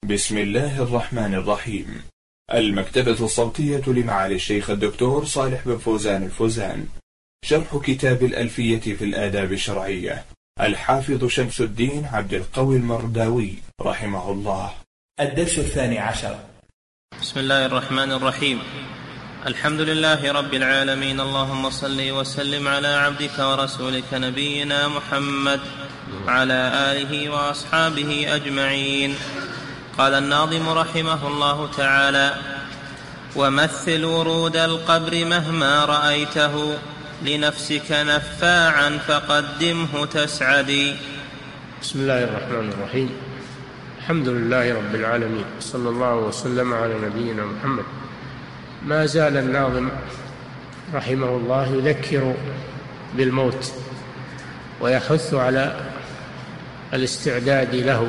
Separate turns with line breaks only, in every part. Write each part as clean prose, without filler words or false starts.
بسم الله الرحمن الرحيم. المكتبة الصوتية لمعالي الشيخ الدكتور صالح بن فوزان الفوزان. شرح كتاب الألفية في الآداب الشرعية، الحافظ شمس الدين عبد القوي المرداوي رحمه الله.
الدرس 12.
بسم الله الرحمن الرحيم. الحمد لله رب العالمين، اللهم صل وسلم على عبدك ورسولك نبينا محمد وعلى آله وأصحابه أجمعين. قال الناظم رحمه الله تعالى: ومثل ورود القبر مهما رأيته، لنفسك نفاعا فقدمه تسعدي.
بسم الله الرحمن الرحيم. الحمد لله رب العالمين، صلى الله وسلم على نبينا محمد. ما زال الناظم رحمه الله يذكر بالموت ويحث على الاستعداد له،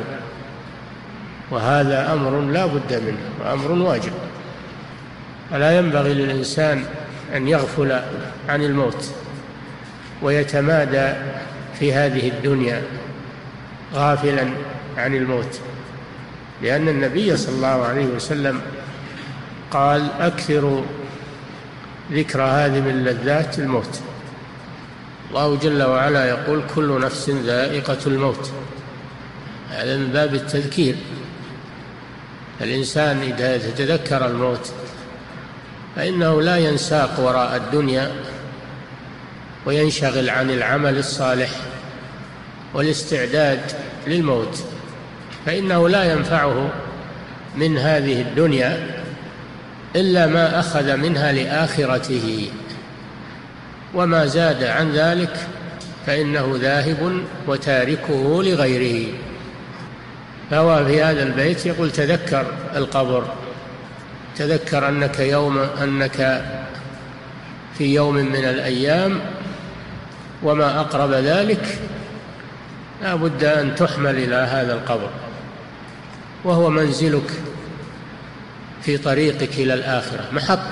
وهذا أمر لا بد منه وأمر واجب، فلا ينبغي للإنسان أن يغفل عن الموت ويتمادى في هذه الدنيا غافلا عن الموت، لأن النبي صلى الله عليه وسلم قال: أكثروا ذكر هذه من لذات الموت. الله جل وعلا يقول: كل نفس ذائقة الموت. هذا من باب التذكير. الإنسان إذا يتذكر الموت فإنه لا ينساق وراء الدنيا وينشغل عن العمل الصالح والاستعداد للموت، فإنه لا ينفعه من هذه الدنيا إلا ما أخذ منها لآخرته، وما زاد عن ذلك فإنه ذاهب وتاركه لغيره. فهو في هذا البيت يقول: تذكر القبر، تذكر أنك في يوم من الأيام، وما أقرب ذلك لا بد أن تحمل إلى هذا القبر، وهو منزلك في طريقك إلى الآخرة،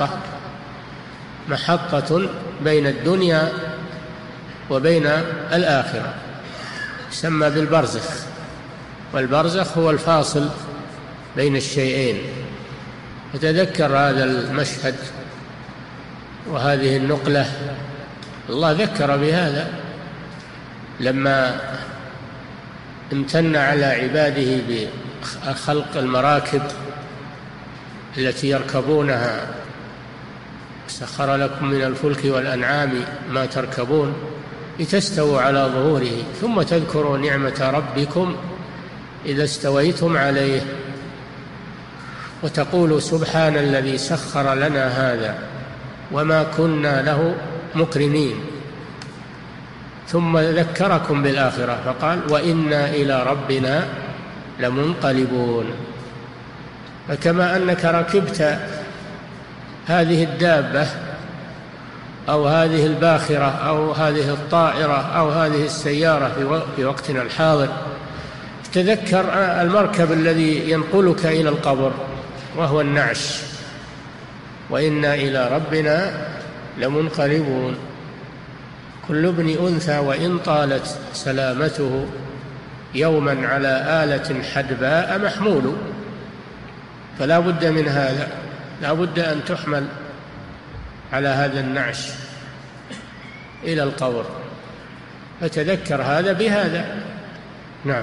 محطة بين الدنيا وبين الآخرة، يسمى بالبرزخ، والبرزخ هو الفاصل بين الشيئين. فتذكر هذا المشهد وهذه النقلة. الله ذكر بهذا لما امتن على عباده بخلق المراكب التي يركبونها، سخر لكم من الفلك والأنعام ما تركبون لتستووا على ظهوره ثم تذكروا نعمة ربكم إذا استويتم عليه وتقولوا: سبحان الذي سخر لنا هذا وما كنا له مقرنين. ثم ذكركم بالآخرة فقال: وإنا إلى ربنا لمنقلبون. فكما أنك ركبت هذه الدابة أو هذه الباخرة أو هذه الطائرة أو هذه السيارة في وقتنا الحاضر، تذكر المركب الذي ينقلك إلى القبر وهو النعش. وإنا إلى ربنا لمنقلبون. كل ابن أنثى وإن طالت سلامته يوما على آلة حدباء محمول. فلا بد من هذا، لا بد أن تحمل على هذا النعش إلى القبر، فتذكر هذا بهذا. نعم.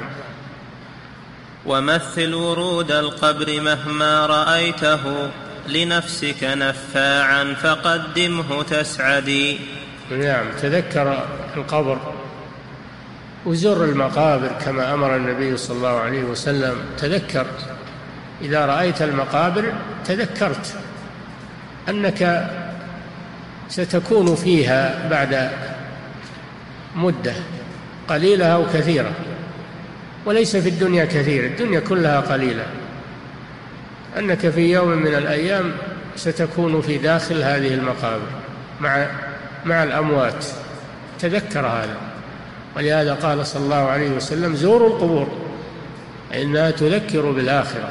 ومثل ورود القبر مهما رأيته، لنفسك نفاعا فقدمه تسعدي.
نعم، تذكر القبر وزر المقابر كما أمر النبي صلى الله عليه وسلم. تذكر إذا رأيت المقابر تذكرت أنك ستكون فيها بعد مدة قليلة أو كثيرة، وليس في الدنيا كثير، الدنيا كلها قليلة، أنك في يوم من الأيام ستكون في داخل هذه المقابر مع الأموات. تذكر هذا. ولهذا قال صلى الله عليه وسلم: زوروا القبور إنها تذكر بالآخرة.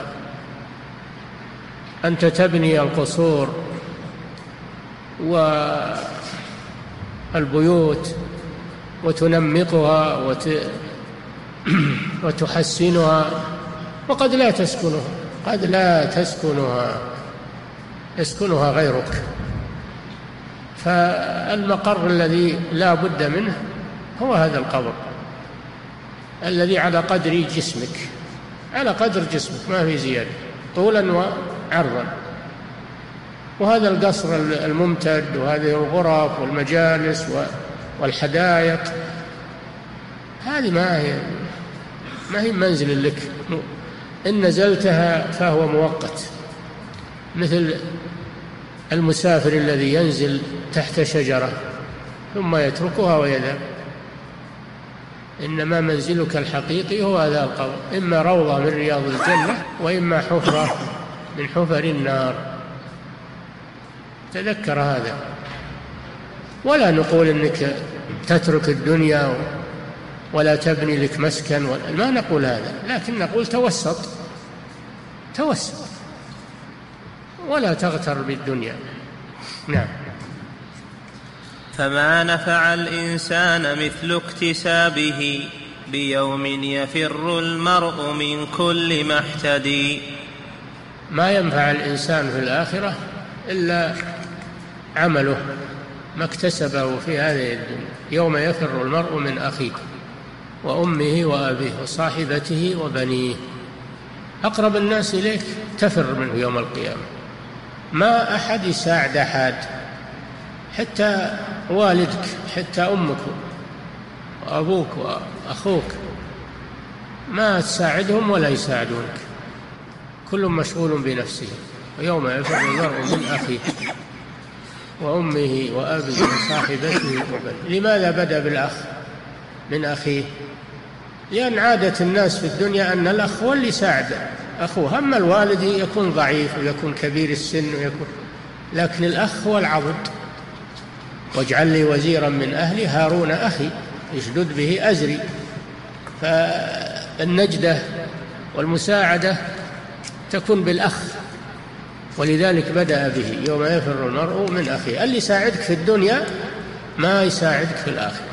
أنت تبني القصور والبيوت وتنمقها وتحسنها وقد لا تسكنها، قد لا تسكنها، يسكنها غيرك. فالمقر الذي لا بد منه هو هذا القبر الذي على قدر جسمك، على قدر جسمك، ما في زيادة، طولا وعرضا. وهذا القصر الممتد وهذه الغرف والمجالس والحدائق هذه ما هي منزل لك، إن نزلتها فهو مؤقت، مثل المسافر الذي ينزل تحت شجرة ثم يتركها ويذهب. إنما منزلك الحقيقي هو هذا القبر، إما روضة من رياض الجنة وإما حفرة من حفر النار. تذكر هذا، ولا نقول إنك تترك الدنيا ولا تبني لك مسكن، ما نقول هذا، لكن نقول توسط ولا تغتر بالدنيا. نعم.
فما نفع الإنسان مثل اكتسابه بيوم يفر المرء من كل محتدي.
ما ينفع الإنسان في الآخرة إلا عمله، ما اكتسبه في هذه الدنيا. يوم يفر المرء من أخيه وأمه وأبيه وصاحبته وبنيه. أقرب الناس إليك تفر منه يوم القيامة، ما أحد يساعد أحد، حتى والدك، حتى أمك وأبوك وأخوك ما تساعدهم ولا يساعدونك، كل مشغول بنفسه. ويوم يفر المرء من أخيه وأمه وأبيه وصاحبته وبنيه. لماذا بدأ بالأخ من أخيه؟ لأن عادة الناس في الدنيا أن الأخ هو اللي يساعد أخوه، أما الوالد يكون ضعيف ويكون كبير السن لكن الأخ هو العضد. واجعل لي وزيرا من أهلي هارون أخي اشدد به أزري. فالنجدة والمساعدة تكون بالأخ، ولذلك بدأ به يوم يفر المرء من أخيه. اللي يساعدك في الدنيا ما يساعدك في الآخرة.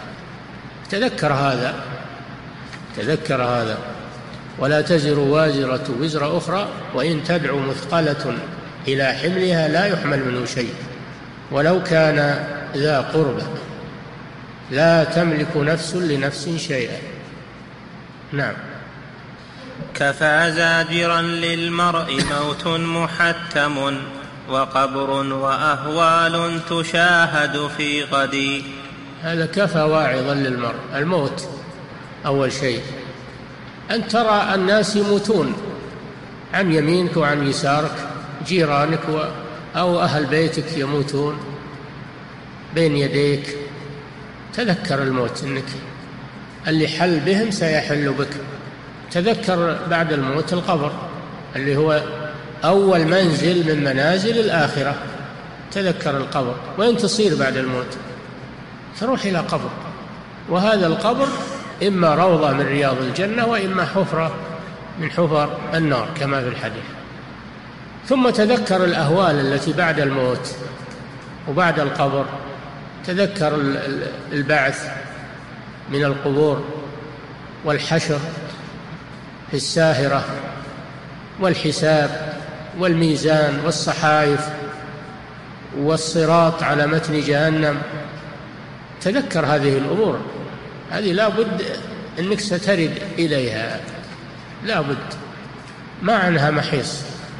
تذكر هذا. ولا تزر وازرة وزر أخرى وإن تدعو مثقلة إلى حملها لا يحمل منه شيء ولو كان ذا قربى لا تملك نفس لنفس شيئا. نعم.
كفى زاجرا للمرء موت محتم وقبر وأهوال تشاهد في غد.
هذا كفى واعظا للمرء. الموت أول شيء، أن ترى الناس يموتون عن يمينك وعن يسارك، جيرانك أو أهل بيتك يموتون بين يديك. تذكر الموت، إنك اللي حل بهم سيحل بك. تذكر بعد الموت القبر اللي هو أول منزل من منازل الآخرة. تذكر القبر، وين تصير بعد الموت؟ تروح إلى قبر، وهذا القبر إما روضة من رياض الجنة وإما حفرة من حفر النار كما في الحديث. ثم تذكر الأهوال التي بعد الموت وبعد القبر. تذكر البعث من القبور والحشر في الساهرة والحساب والميزان والصحائف والصراط على متن جهنم. تذكر هذه الأمور، هذه لا بد أنك سترد إليها، لا بد، ما عنها محيص.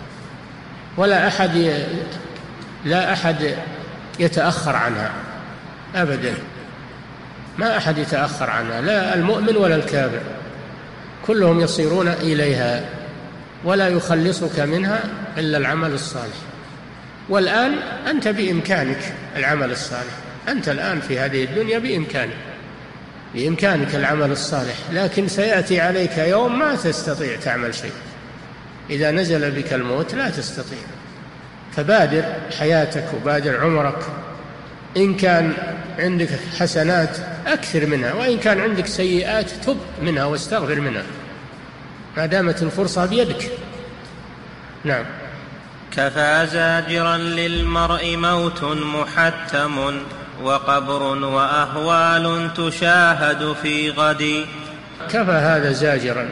لا أحد يتأخر عنها أبدا، ما أحد يتأخر عنها، لا المؤمن ولا الكافر، كلهم يصيرون إليها، ولا يخلصك منها إلا العمل الصالح. والآن أنت بإمكانك العمل الصالح، أنت الآن في هذه الدنيا بإمكانك العمل الصالح، لكن سيأتي عليك يوم ما تستطيع تعمل شيء. إذا نزل بك الموت لا تستطيع. فبادر حياتك وبادر عمرك. إن كان عندك حسنات أكثر منها، وإن كان عندك سيئات تب منها واستغفر منها، ما دامت الفرصة بيدك. نعم.
كفى زاجرا للمرء موت محتم وقبر وأهوال تشاهد في غد.
كفى هذا زاجرا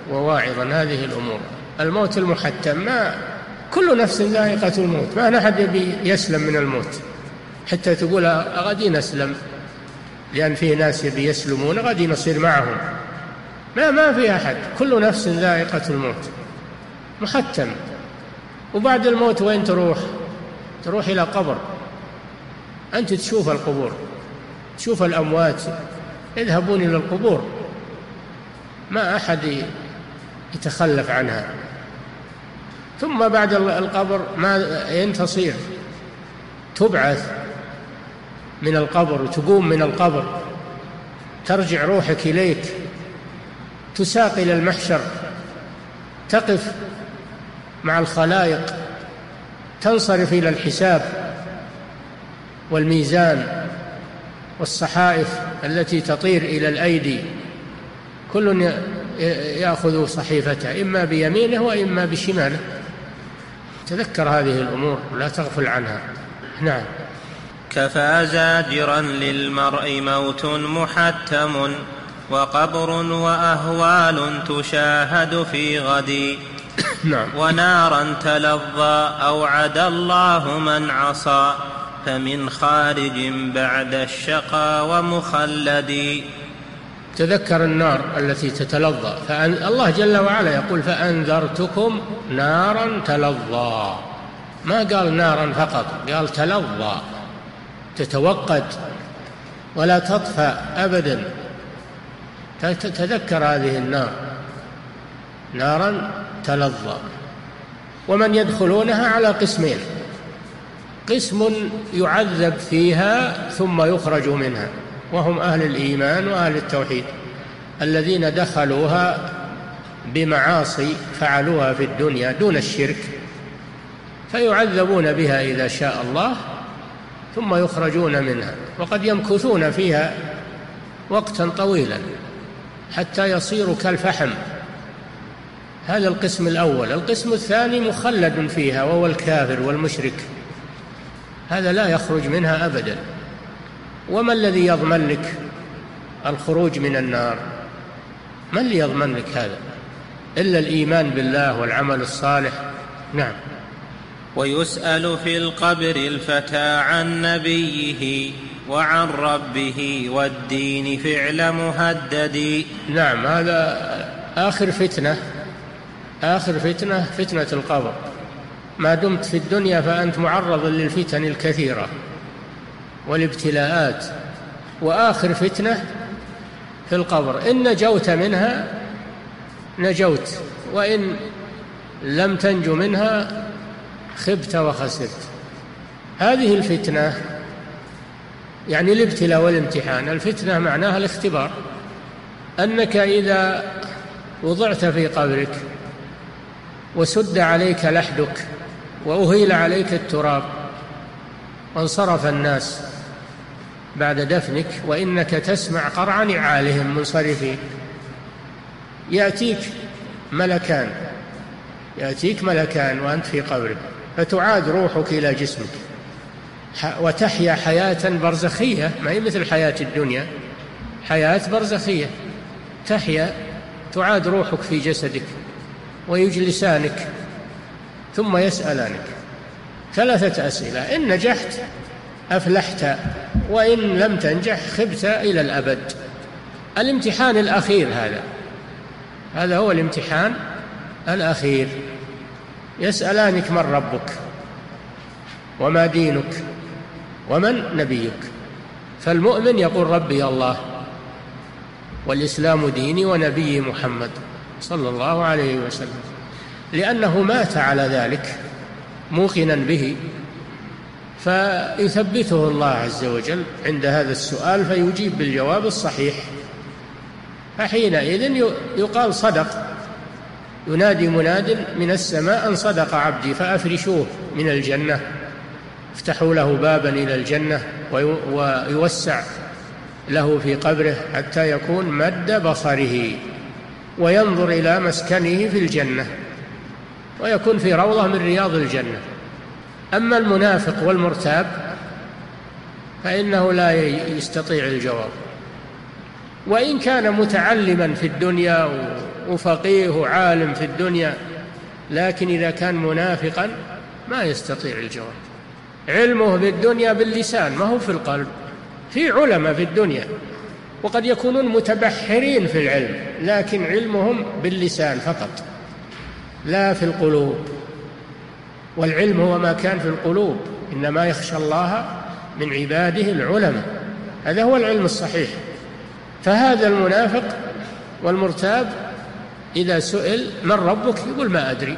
وواعظا هذه الأمور. الموت المحتم، ما كل نفس ذائقة الموت، ما أحد يبي يسلم من الموت حتى تقول غدي نسلم، لأن فيه ناس يبي يسلمون غدي نصير معهم. ما في أحد، كل نفس ذائقة الموت محتم. وبعد الموت وين تروح؟ تروح إلى قبر، أنت تشوف القبور، تشوف الأموات يذهبون إلى القبور، ما أحد يتخلف عنها. ثم بعد القبر ما ينتصير، تبعث من القبر وتقوم من القبر، ترجع روحك إليك، تساق إلى المحشر، تقف مع الخلائق، تنصرف إلى الحساب والميزان والصحائف التي تطير إلى الأيدي، كل يأخذ صحيفته إما بيمينه وإما بشماله. تذكر هذه الأمور ولا تغفل عنها. نعم.
كفى زاجرا للمرء موت محتم وقبر وأهوال تشاهد في غد
نعم.
ونارا تلظى أوعد الله من عصى فمن خارج بعد الشقى ومخلد.
تذكر النار التي تتلظى، الله جل وعلا يقول فأنذرتكم نارا تلظى، ما قال نارا فقط، قال تلظى، تتوقد ولا تطفأ أبدا. تذكر هذه النار، نارا تلظى. ومن يدخلونها على قسمين: قسم يعذب فيها ثم يخرج منها، وهم أهل الإيمان وأهل التوحيد الذين دخلوها بمعاصي فعلوها في الدنيا دون الشرك، فيعذبون بها إذا شاء الله ثم يخرجون منها، وقد يمكثون فيها وقتا طويلا حتى يصيروا كالفحم. هذا القسم الأول. القسم الثاني مخلد فيها، وهو الكافر والمشرك، هذا لا يخرج منها أبدا. وما الذي يضمن لك الخروج من النار؟ ما اللي يضمن لك هذا إلا الإيمان بالله والعمل الصالح. نعم.
ويسأل في القبر الفتى عن نبيه وعن ربه والدين فعل مهدد.
نعم، هذا آخر فتنة، فتنة القبر. ما دمت في الدنيا فأنت معرض للفتن الكثيرة والابتلاءات، وآخر فتنة في القبر. إن نجوت منها نجوت، وإن لم تنجو منها خبت وخسرت. هذه الفتنة يعني الابتلاء والامتحان. الفتنة معناها الاختبار، أنك إذا وضعت في قبرك وسد عليك لحدك وأهيل عليك التراب وانصرف الناس بعد دفنك، وإنك تسمع قرع نعالهم منصرفين، يأتيك ملكان وأنت في قبرك، فتعاد روحك إلى جسمك وتحيا حياة برزخية، ما هي مثل حياة الدنيا، حياة برزخية. تعاد روحك في جسدك ويجلسانك ثم يسألانك 3 أسئلة: إن نجحت أفلحت، وإن لم تنجح خبت إلى الأبد. الامتحان الأخير هذا هو الامتحان الأخير. يسألانك: من ربك وما دينك ومن نبيك؟ فالمؤمن يقول: ربي الله والإسلام ديني ونبي محمد صلى الله عليه وسلم، لأنه مات على ذلك موقنا به، فيثبته الله عز وجل عند هذا السؤال فيجيب بالجواب الصحيح، فحينئذ يقال صدق. ينادي مناد من السماء: أن صدق عبدي فأفرشوه من الجنة، افتحوا له بابا إلى الجنة ويوسع له في قبره حتى يكون مد بصره وينظر إلى مسكنه في الجنة ويكون في روضة من رياض الجنة. أما المنافق والمرتاب فإنه لا يستطيع الجواب، وإن كان متعلما في الدنيا وفقيه وعالم في الدنيا، لكن إذا كان منافقا ما يستطيع الجواب. علمه بالدنيا باللسان ما هو في القلب. في علماء في الدنيا وقد يكونون متبحرين في العلم، لكن علمهم باللسان فقط لا في القلوب، والعلم هو ما كان في القلوب، إنما يخشى الله من عباده العلماء. هذا هو العلم الصحيح. فهذا المنافق والمرتاب إذا سئل من ربك يقول ما أدري.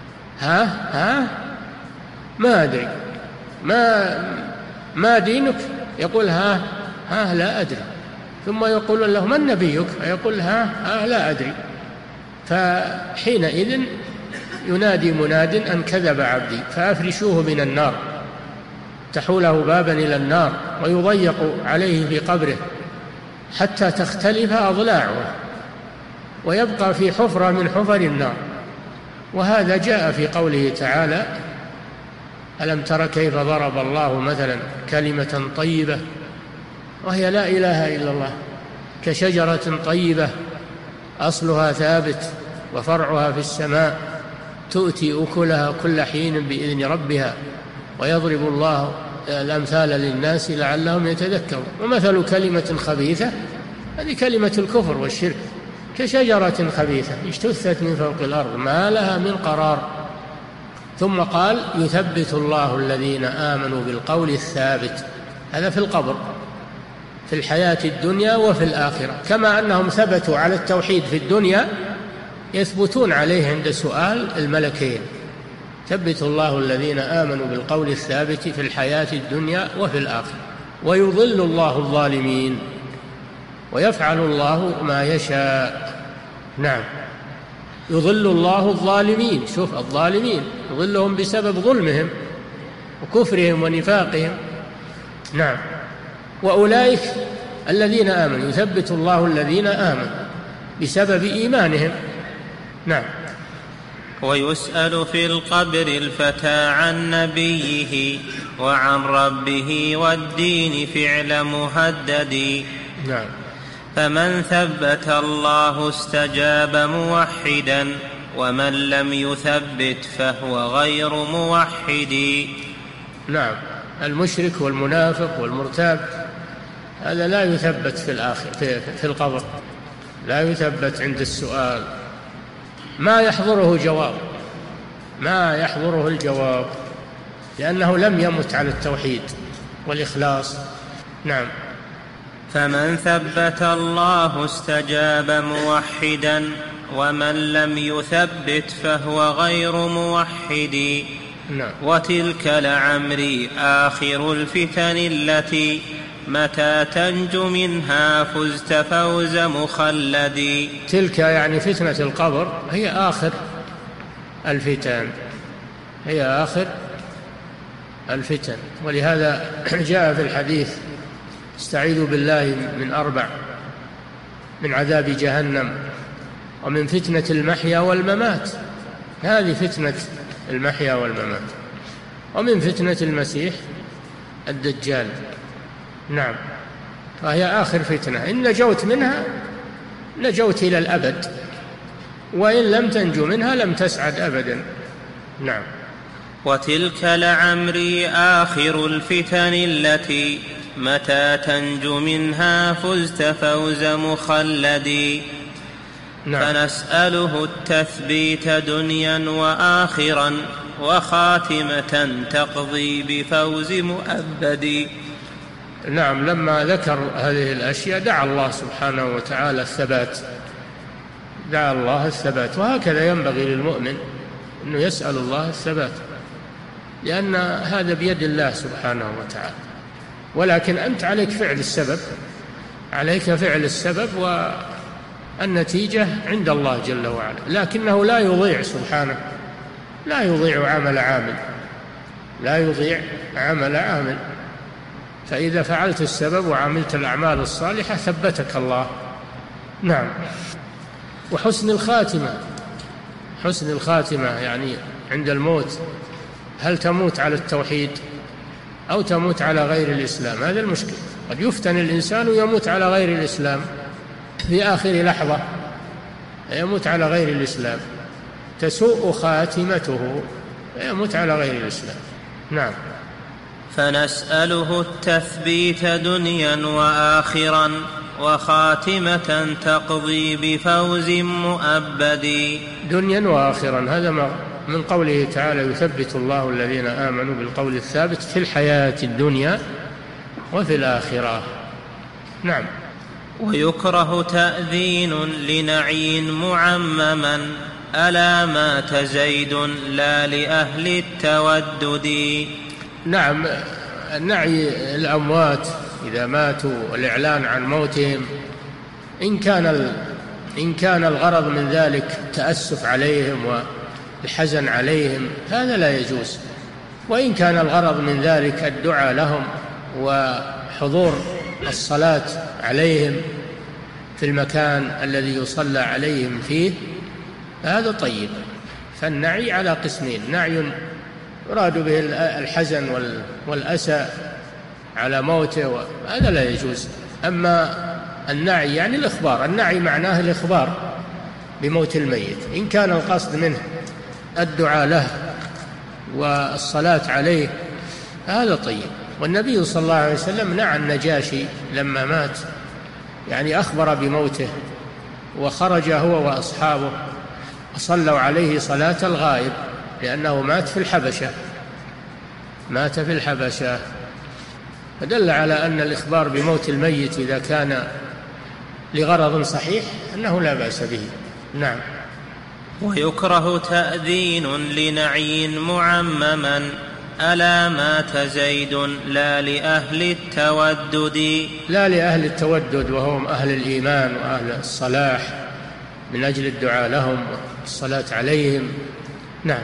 ما أدري. ما دينك يقول لا أدري. ثم يقول له من نبيك يقول لا أدري. فحينئذ ينادي مناد أن كذب عبدي فأفرشوه من النار، افتحوا له بابا إلى النار ويضيق عليه في قبره حتى تختلف أضلاعه ويبقى في حفرة من حفر النار. وهذا جاء في قوله تعالى: ألم تر كيف ضرب الله مثلا كلمة طيبة وهي لا إله إلا الله كشجرة طيبة أصلها ثابت وفرعها في السماء تؤتي أكلها كل حين بإذن ربها ويضرب الله الأمثال للناس لعلهم يتذكرون. ومثل كلمة خبيثة هذه كلمة الكفر والشرك كشجرة خبيثة اجتثت من فوق الأرض ما لها من قرار. ثم قال: يثبت الله الذين آمنوا بالقول الثابت. هذا في القبر في الحياة الدنيا وفي الآخرة، كما أنهم ثبتوا على التوحيد في الدنيا يثبتون عليه عند سؤال الملكين. ثبت الله الذين آمنوا بالقول الثابت في الحياة الدنيا وفي الآخرة ويضل الله الظالمين ويفعل الله ما يشاء. نعم، يضل الله الظالمين. شوف، الظالمين يضلهم بسبب ظلمهم وكفرهم ونفاقهم. نعم، وأولئك الذين آمنوا يثبت الله الذين آمنوا بسبب إيمانهم. نعم.
ويسأل في القبر الفتى عن نبيه وعن ربه والدين فعل مهدد.
نعم.
فمن ثبت الله استجاب موحدا ومن لم يثبت فهو غير موحد.
نعم، المشرك والمنافق والمرتاب هذا لا يثبت في الآخر في القبر، لا يثبت عند السؤال، ما يحضره الجواب لأنه لم يمت على التوحيد والإخلاص. نعم.
فمن ثبت الله استجاب موحدا ومن لم يثبت فهو غير موحد.
نعم.
وتلك لعمري آخر الفتن التي متى تنجو منها فزت فوز مخلد.
تلك يعني فتنة القبر هي آخر الفتن، هي آخر الفتن. ولهذا جاء في الحديث: استعيذوا بالله من 4: من عذاب جهنم ومن فتنة المحيا والممات، هذه فتنة المحيا والممات، ومن فتنة المسيح الدجال. نعم، فهي آخر فتنة، إن نجوت منها نجوت إلى الأبد، وإن لم تنجو منها لم تسعد أبدا. نعم.
وتلك لعمري آخر الفتن التي متى تنجو منها فزت فوز مخلد.
نعم.
فنسأله التثبيت دنيا وآخرا وخاتمة تقضي بفوز مؤبد.
نعم، لما ذكر هذه الأشياء دعا الله سبحانه وتعالى الثبات، دعا الله الثبات. وهكذا ينبغي للمؤمن أنه يسأل الله الثبات، لأن هذا بيد الله سبحانه وتعالى. ولكن أنت عليك فعل السبب، عليك فعل السبب، والنتيجة عند الله جل وعلا. لكنه لا يضيع سبحانه، لا يضيع عمل عامل، لا يضيع عمل عامل. فإذا فعلت السبب وعملت الأعمال الصالحة ثبتك الله. نعم. وحسن الخاتمة، حسن الخاتمة يعني عند الموت، هل تموت على التوحيد أو تموت على غير الإسلام؟ هذا المشكل. قد يفتن الإنسان ويموت على غير الإسلام في آخر لحظة، يموت على غير الإسلام، تسوء خاتمته يموت على غير الإسلام. نعم.
فنسأله التثبيت دنيا وآخرا وخاتمة تقضي بفوز مؤبد.
دنيا وآخرا، هذا من قوله تعالى: يثبت الله الذين آمنوا بالقول الثابت في الحياة الدنيا وفي الآخرة. نعم.
ويكره تأذين لنعي معمما ألا مات زيد لا لأهل التودد.
نعم، نعي الأموات إذا ماتوا والإعلان عن موتهم، إن كان الغرض من ذلك التأسف عليهم والحزن عليهم هذا لا يجوز، وإن كان الغرض من ذلك الدعاء لهم وحضور الصلاة عليهم في المكان الذي يصلى عليهم فيه هذا طيب. فالنعي على قسمين: نعي يراد به الحزن والأسى على موته، هذا لا يجوز. أما النعي يعني الإخبار، النعي معناه الإخبار بموت الميت، إن كان القصد منه الدعاء له والصلاة عليه هذا طيب. والنبي صلى الله عليه وسلم نعى النجاشي لما مات، يعني أخبر بموته، وخرج هو وأصحابه وصلوا عليه صلاة الغائب، لأنه مات في الحبشة. فدل على أن الإخبار بموت الميت إذا كان لغرض صحيح أنه لا بأس به. نعم.
ويكره تأذين لنعي معمما ألا مات زيد لا لأهل التودد.
لا لأهل التودد وهم أهل الإيمان وأهل الصلاح، من أجل الدعاء لهم والصلاة عليهم. نعم.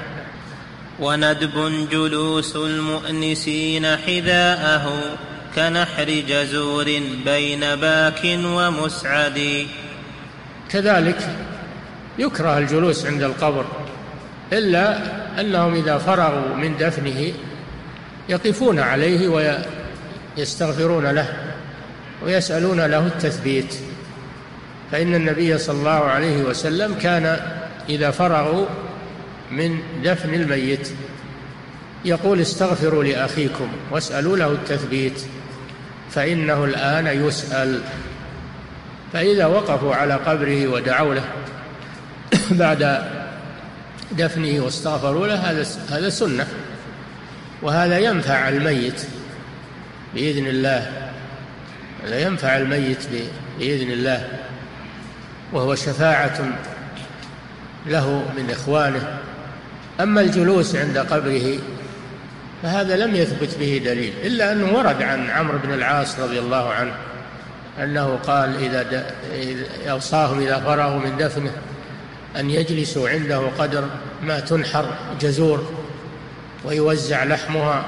وندب جلوس المؤنسين حذاءه كنحر جزور بين باك ومسعد. كذلك
يكره الجلوس عند القبر، إلا أنهم إذا فرغوا من دفنه يقفون عليه ويستغفرون له ويسألون له التثبيت، فإن النبي صلى الله عليه وسلم كان إذا فرغوا من دفن الميت يقول: استغفروا لأخيكم واسألوا له التثبيت فإنه الآن يسأل. فإذا وقفوا على قبره ودعوا له بعد دفنه واستغفروا له هذا سنة، وهذا ينفع الميت بإذن الله، هذا ينفع الميت بإذن الله، وهو شفاعة له من إخوانه. أما الجلوس عند قبره فهذا لم يثبت به دليل، إلا أنه ورد عن عمرو بن العاص رضي الله عنه أنه قال إذا أوصاهم إذا فرغوا من دفنه أن يجلسوا عنده قدر ما تنحر جزور ويوزع لحمها،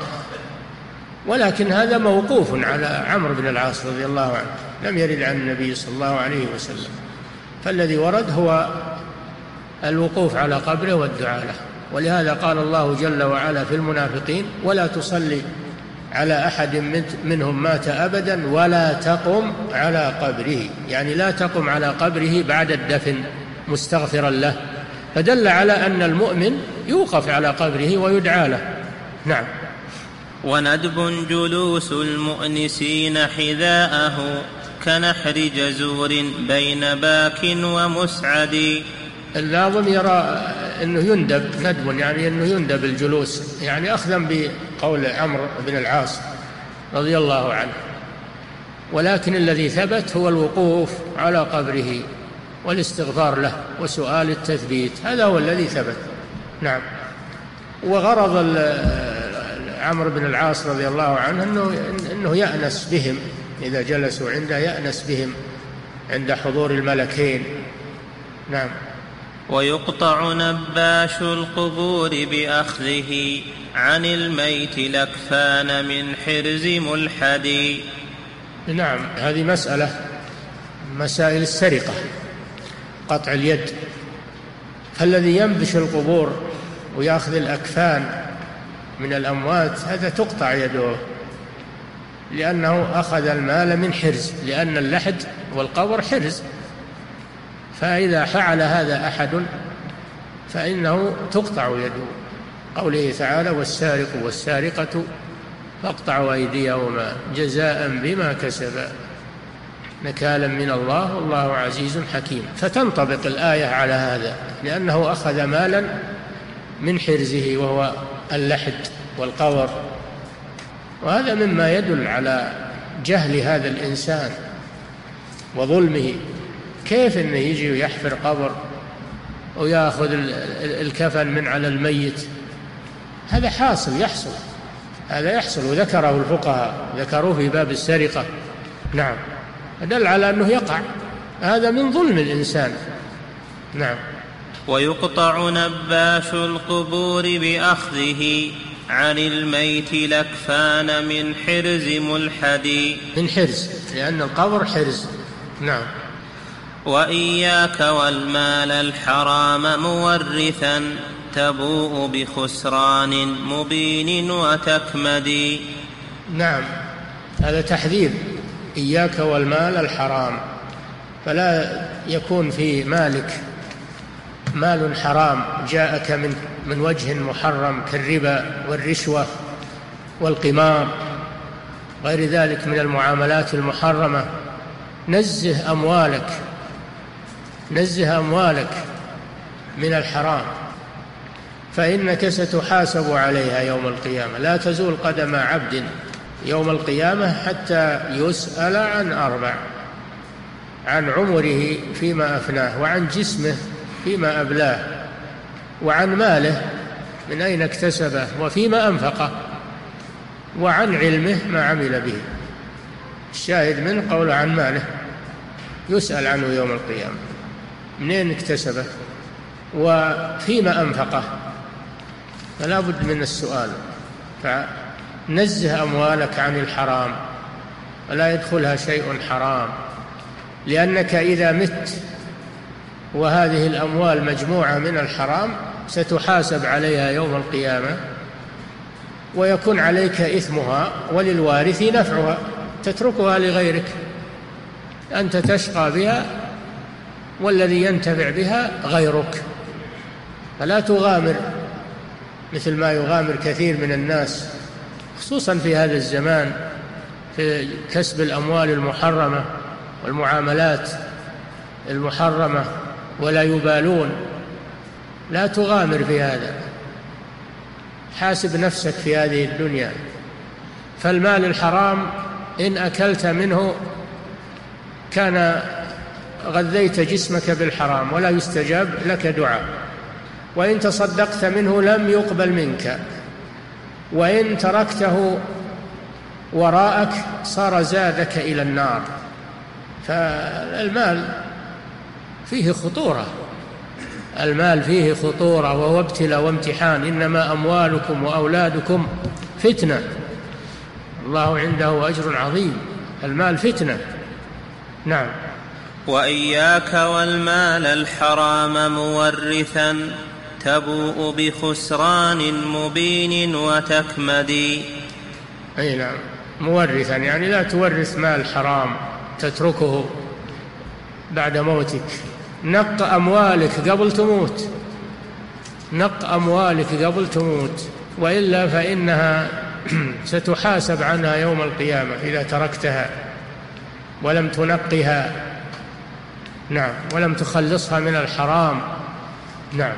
ولكن هذا موقوف على عمرو بن العاص رضي الله عنه، لم يرد عن النبي صلى الله عليه وسلم. فالذي ورد هو الوقوف على قبره والدعاء له. ولهذا قال الله جل وعلا في المنافقين: ولا تصلي على أحد منهم مات أبدا ولا تقم على قبره، يعني لا تقم على قبره بعد الدفن مستغفرا له، فدل على أن المؤمن يوقف على قبره ويدعى له. نعم.
وندب جلوس المؤنسين حذاءه كنحر جزور بين باك ومسعد.
الناظم يرى أنه يندب ندب، يعني أنه يندب الجلوس، يعني أخذا بقول عمرو بن العاص رضي الله عنه، ولكن الذي ثبت هو الوقوف على قبره والاستغفار له وسؤال التثبيت، هذا هو الذي ثبت. نعم. وغرض عمرو بن العاص رضي الله عنه أنه يأنس بهم إذا جلسوا عنده، يأنس بهم عند حضور الملكين. نعم.
ويقطع نباش القبور بأخذه عن الميت الأكفان من حرز ملحد.
نعم، هذه مسائل السرقة، قطع اليد. فالذي ينبش القبور ويأخذ الأكفان من الأموات هذا تقطع يده، لأنه أخذ المال من حرز، لأن اللحد والقبر حرز، فإذا فعل هذا أحد فإنه تقطع يده. قوله تعالى: والسارق والسارقة فاقطعوا أيديهما جزاء بما كسبا نكالا من الله والله عزيز حكيم. فتنطبق الآية على هذا، لأنه أخذ مالا من حرزه وهو اللحد والقور، وهذا مما يدل على جهل هذا الإنسان وظلمه. كيف إنه يجي ويحفر قبر ويأخذ الكفن من على الميت؟ هذا يحصل هذا يحصل، وذكره الفقهاء، ذكروه في باب السرقة. نعم، دل على أنه يقع، هذا من ظلم الإنسان. نعم.
ويقطع نباش القبور بأخذه عن الميت لكفان من حرز ملحد.
من حرز، لأن القبر حرز. نعم.
وإياك والمال الحرام مورثا تبوء بخسران مبين وتكمد.
نعم، هذا تحذير. إياك والمال الحرام، فلا يكون في مالك مال حرام جاءك من وجه محرم كالربا والرشوة والقمار غير ذلك من المعاملات المحرمة. نزه أموالك من الحرام، فإنك ستحاسب عليها يوم القيامة. لا تزول قدم عبد يوم القيامة حتى يسأل عن 4: عن عمره فيما أفناه، وعن جسمه فيما أبلاه، وعن ماله من أين اكتسبه وفيما أنفقه، وعن علمه ما عمل به. الشاهد منه قول عن ماله، يسأل عنه يوم القيامة، منين اكتسبه وفيما أنفقه، فلا بد من السؤال. فنزه أموالك عن الحرام ولا يدخلها شيء حرام، لأنك إذا مت وهذه الأموال مجموعة من الحرام ستحاسب عليها يوم القيامة، ويكون عليك إثمها وللوارث نفعها، تتركها لغيرك، أنت تشقى بها والذي ينتفع بها غيرك. فلا تغامر مثل ما يغامر كثير من الناس، خصوصا في هذا الزمان، في كسب الأموال المحرمة والمعاملات المحرمة، ولا يبالون. لا تغامر في هذا، حاسب نفسك في هذه الدنيا. فالمال الحرام إن أكلت منه كان غذيت جسمك بالحرام ولا يستجاب لك دعاء، وإن تصدقت منه لم يقبل منك، وإن تركته وراءك صار زادك إلى النار. فالمال فيه خطورة، المال فيه خطورة وهو ابتلاء وامتحان. إنما أموالكم وأولادكم فتنة، الله عنده أجر عظيم. المال فتنة. نعم.
وإياك والمال الحرام مورثا تبوء بخسران مبين وتكمد.
أي نعم، مورثا يعني لا تورث مال حرام تتركه بعد موتك. نق أموالك قبل تموت، نق أموالك قبل تموت، وإلا فإنها ستحاسب عنها يوم القيامة إذا تركتها ولم تنقها. نعم، ولم تخلصها من الحرام. نعم.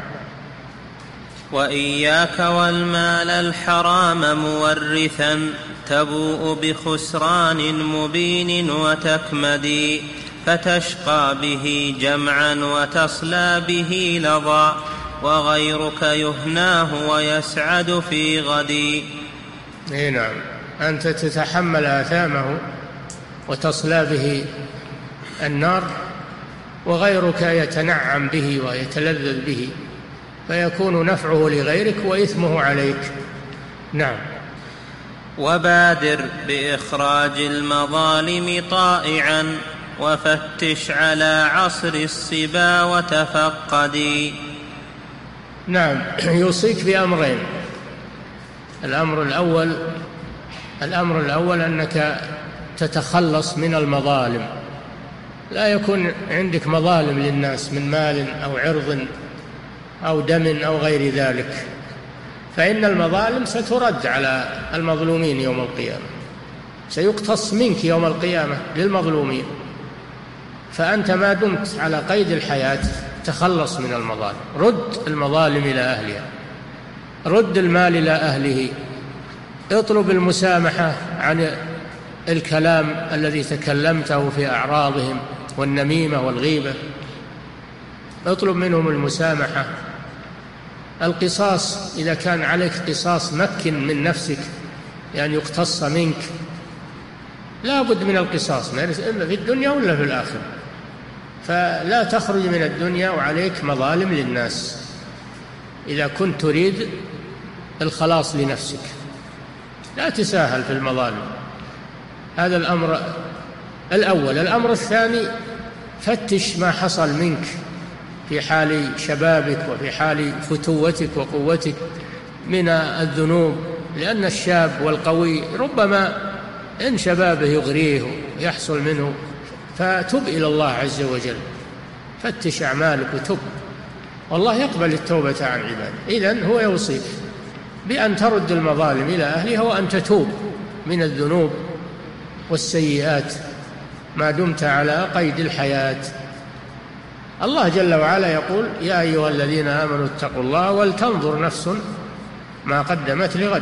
وإياك والمال الحرام مورثا تبوء بخسران مبين وتكمد، فتشقى به جمعا وتصلى به لظى، وغيرك يهناه ويسعد في غد.
نعم، أنت تتحمل آثامه وتصلى به النار، وغيرك يتنعم به ويتلذذ به، فيكون نفعه لغيرك وإثمه عليك. نعم.
وبادر بإخراج المظالم طائعا، وفتش على عصر الصبا وتفقدي.
نعم، يوصيك بأمرين. الأمر الأول أنك تتخلص من المظالم، لا يكون عندك مظالم للناس من مال أو عرض أو دم أو غير ذلك، فإن المظالم سترد على المظلومين يوم القيامة، سيقتص منك يوم القيامة للمظلومين. فأنت ما دمت على قيد الحياة تخلص من المظالم، رد المظالم إلى أهلها، رد المال إلى أهله، اطلب المسامحة عن الكلام الذي تكلمته في أعراضهم والنميمة والغيبة، اطلب منهم المسامحة. القصاص إذا كان عليك قصاص مكن من نفسك يعني يقتص منك، لا بد من القصاص إما في الدنيا ولا في الآخرة، فلا تخرج من الدنيا وعليك مظالم للناس إذا كنت تريد الخلاص لنفسك، لا تساهل في المظالم. هذا الأمر الأول. الأمر الثاني، فتش ما حصل منك في حال شبابك وفي حال فتوتك وقوتك من الذنوب، لأن الشاب والقوي ربما إن شبابه يغريه ويحصل منه، فتب إلى الله عز وجل، فتش أعمالك وتب، والله يقبل التوبة عن عباده. إذن هو يوصيك بأن ترد المظالم إلى أهلها وأن تتوب من الذنوب والسيئات ما دمت على قيد الحياة. الله جل وعلا يقول: يا أيها الذين آمنوا اتقوا الله ولتنظر نفس ما قدمت لغد.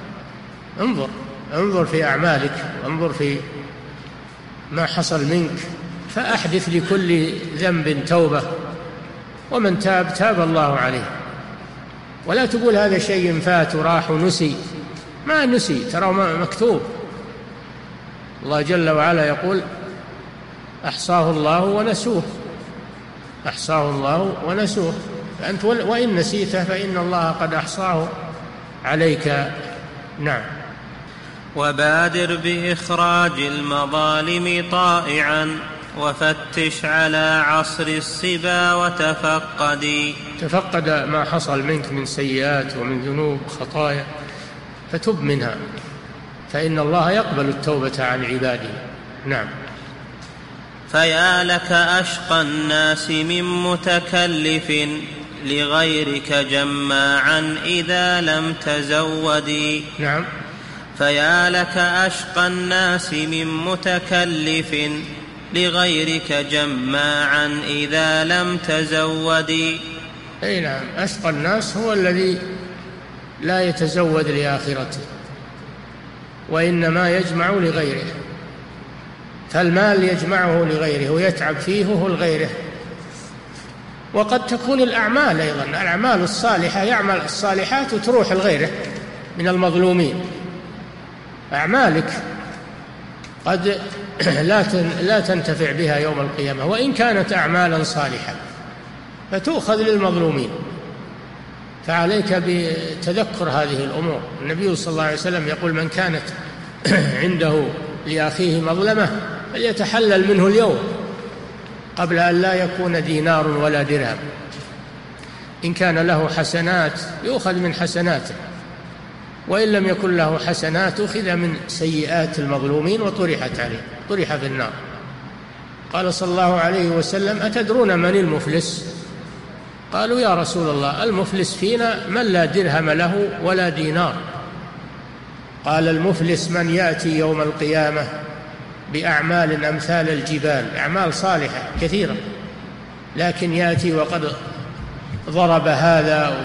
انظر في أعمالك، انظر في ما حصل منك، فأحدث لكل ذنب توبة، ومن تاب تاب الله عليه. ولا تقول هذا شيء فات وراح ونسي، ما نسي، ترى مكتوب. الله جل وعلا يقول: أحصاه الله ونسوه، أحصاه الله ونسوه، فأنت وإن نسيته فإن الله قد أحصاه عليك. نعم.
وبادر بإخراج المظالم طائعا وفتش على عصر الصبا وتفقد.
تفقد ما حصل منك من سيئات ومن ذنوب خطايا فتب منها، فإن الله يقبل التوبة عن عباده. نعم.
فيا لك أشقى الناس من متكلف لغيرك جماعا إذا لم تزودي.
نعم.
فيا لك أشقى الناس من متكلف لغيرك جماعا إذا لم تزودي.
أي نعم، أشقى الناس هو الذي لا يتزود لآخرته وإنما يجمع لغيره، فالمال يجمعه لغيره ويتعب فيه هو لغيره. وقد تكون الأعمال أيضا، الأعمال الصالحة يعمل الصالحات وتروح لغيره من المظلومين. أعمالك قد لا تنتفع بها يوم القيامة وإن كانت أعمالا صالحة، فتؤخذ للمظلومين. فعليك بتذكر هذه الأمور. النبي صلى الله عليه وسلم يقول: من كانت عنده لأخيه مظلمة فليتحلل منه اليوم قبل أن لا يكون دينار ولا درهم. إن كان له حسنات يؤخذ من حسناته، وإن لم يكن له حسنات أخذ من سيئات المظلومين وطرحت عليه، طرح في النار. قال صلى الله عليه وسلم: أتدرون من المفلس؟ قالوا: يا رسول الله، المفلس فينا من لا درهم له ولا دينار. قال: المفلس من يأتي يوم القيامة بأعمال أمثال الجبال، أعمال صالحة كثيرة، لكن يأتي وقد ضرب هذا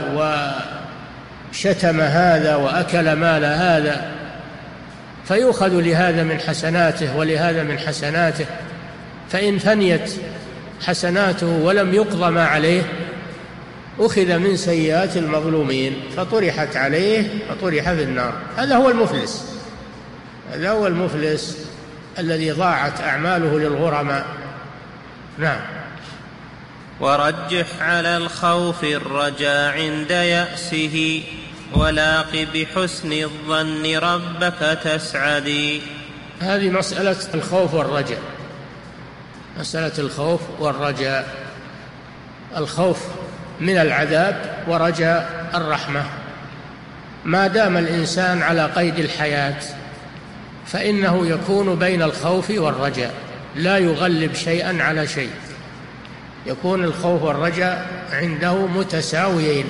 وشتم هذا وأكل مال هذا، فيؤخذ لهذا من حسناته ولهذا من حسناته، فإن فنيت حسناته ولم يقضى ما عليه أخذ من سيئات المظلومين فطرحت عليه فطرح في النار. هذا هو المفلس، هذا هو المفلس الذي ضاعت أعماله للغرماء. نعم.
ورجح على الخوف الرجاء عند يأسه ولاق بحسن الظن ربك تسعدي.
هذه مسألة الخوف والرجاء، مسألة الخوف والرجاء. الخوف من العذاب ورجاء الرحمة. ما دام الإنسان على قيد الحياة فإنه يكون بين الخوف والرجاء، لا يغلب شيئا على شيء، يكون الخوف والرجاء عنده متساويين،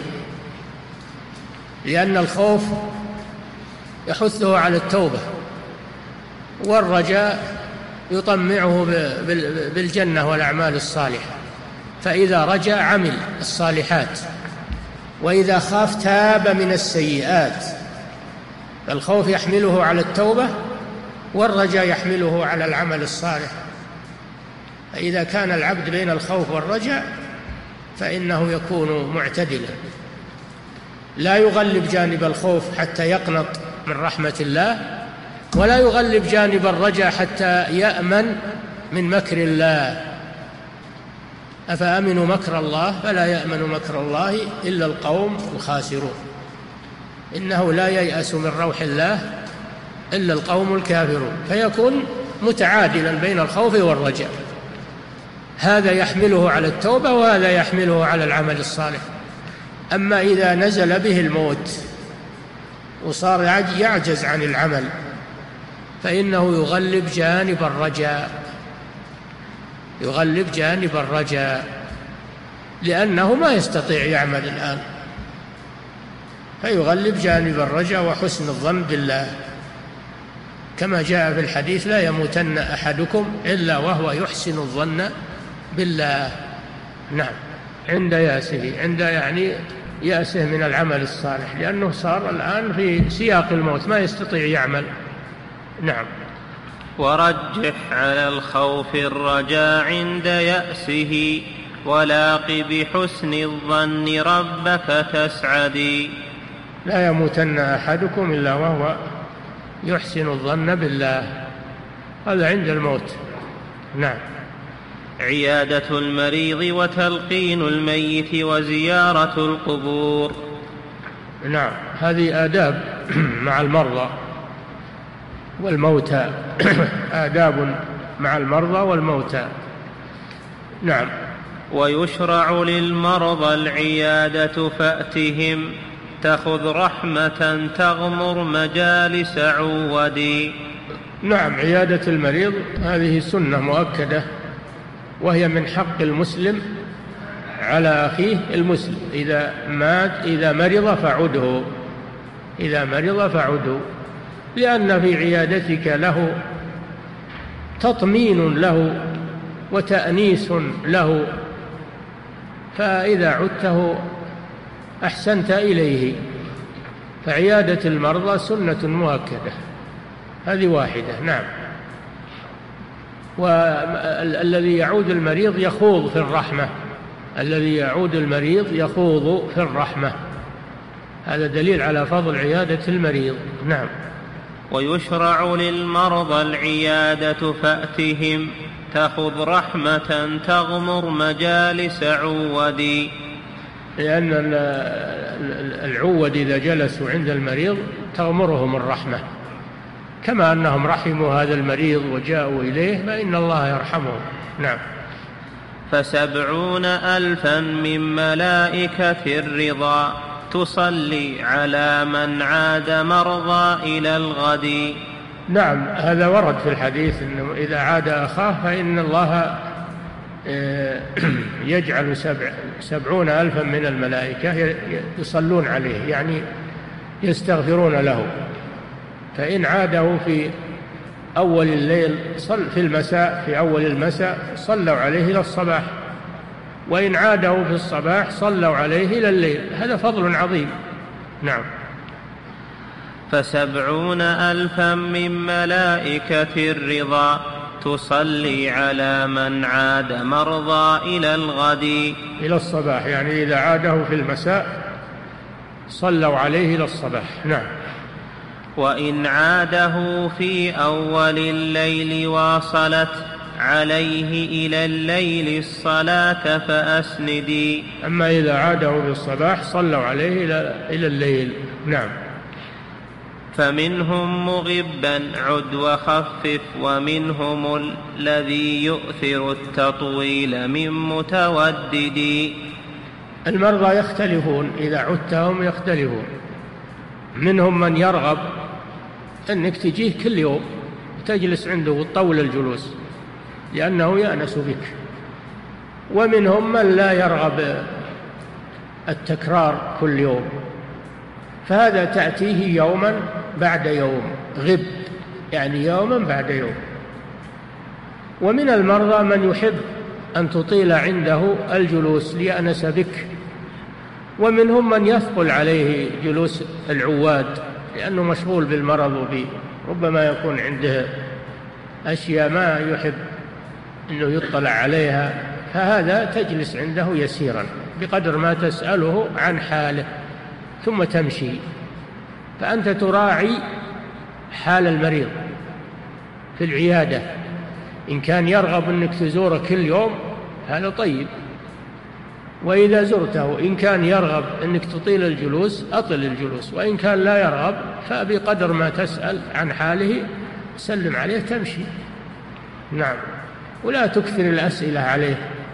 لأن الخوف يحثه على التوبة، والرجاء يطمعه بالجنة والأعمال الصالحة، فإذا رجا عمل الصالحات، وإذا خاف تاب من السيئات. فالخوف يحمله على التوبة، والرجاء يحمله على العمل الصالح. فإذا كان العبد بين الخوف والرجاء فإنه يكون معتدلا، لا يغلب جانب الخوف حتى يقنط من رحمة الله، ولا يغلب جانب الرجاء حتى يأمن من مكر الله. أفأمنوا مكر الله فلا يأمن مكر الله إلا القوم الخاسرون، إنه لا ييأس من روح الله إلا القوم الكافرون. فيكون متعادلا بين الخوف والرجاء، هذا يحمله على التوبة وهذا يحمله على العمل الصالح. أما إذا نزل به الموت وصار يعجز عن العمل فإنه يغلب جانب الرجاء، لأنه ما يستطيع يعمل الآن، فيغلب جانب الرجاء وحسن الظن بالله، كما جاء في الحديث: لا يموتن أحدكم إلا وهو يحسن الظن بالله. نعم، عند يأسه، يعني يأسه من العمل الصالح، لأنه صار الآن في سياق الموت ما يستطيع يعمل. نعم.
ورجح على الخوف الرجاء عند يأسه، ولاق بحسن الظن ربك تسعدي.
لا يموتن أحدكم إلا وهو يحسن الظن بالله، هذا عند الموت. نعم.
عيادة المريض وتلقين الميت وزيارة القبور.
نعم، هذه آداب مع المرضى والموتى آداب مع المرضى والموتى. نعم.
ويشرع للمرضى العيادة فأتهم، تأخذ رحمة تغمر مجالس عودي.
نعم، عيادة المريض هذه سنة مؤكدة، وهي من حق المسلم على أخيه المسلم. إذا مرض فعده، لأن في عيادتك له تطمين له وتأنيس له، فإذا عدته أحسنت إليه. فعيادة المرضى سنة مؤكدة، هذه واحدة. نعم. والذي يعود المريض يخوض في الرحمة، هذا دليل على فضل عيادة المريض. نعم.
ويشرع للمرضى العيادة فأتهم، تأخذ رحمة تغمر مجالس عودي.
لأن العود إذا جلسوا عند المريض تغمرهم الرحمة، كما أنهم رحموا هذا المريض وجاءوا إليه فإن الله يرحمهم. نعم.
70,000 من ملائكة الرضا، تصلي على من عاد مرضى إلى الغد.
نعم، هذا ورد في الحديث أنه إذا عاد أخاه فإن الله يجعل 70,000 من الملائكة يصلون عليه، يعني يستغفرون له. فإن عاده في أول الليل في أول المساء صلوا عليه إلى الصباح، وإن عاده في الصباح صلوا عليه إلى الليل. هذا فضل عظيم. نعم.
70,000 من ملائكة الرضا، تصلي على من عاد مرضى إلى الغد.
إلى الصباح، يعني إذا عاده في المساء صلوا عليه إلى الصباح. نعم.
وإن عاده في أول الليل واصلت عليه إلى الليل الصلاة فأسندي.
أما إذا عاده في الصباح صلوا عليه إلى الليل. نعم.
فمنهم مغبا عد وخفف، ومنهم الذي يؤثر التطويل من متودد.
المرضى يختلفون، إذا عدتهم يختلفون. منهم من يرغب أنك تجيه كل يوم تجلس عنده وتطول الجلوس، لأنه يأنس بك. ومنهم من لا يرغب التكرار كل يوم، فهذا تأتيه يوما بعد يوم، غب يعني يوما بعد يوم. ومن المرضى من يحب أن تطيل عنده الجلوس ليأنس بك. ومنهم من يثقل عليه جلوس العواد لأنه مشغول بالمرض ربما يكون عنده أشياء ما يحب أنه يطلع عليها، فهذا تجلس عنده يسيرا بقدر ما تسأله عن حاله ثم تمشي. فأنت تراعي حال المريض في العيادة، إن كان يرغب أنك تزوره كل يوم هذا طيب، وإذا زرته إن كان يرغب أنك تطيل الجلوس أطل الجلوس، وإن كان لا يرغب فبقدر ما تسأل عن حاله سلم عليه تمشي. نعم، ولا تكثر الأسئلة عليه.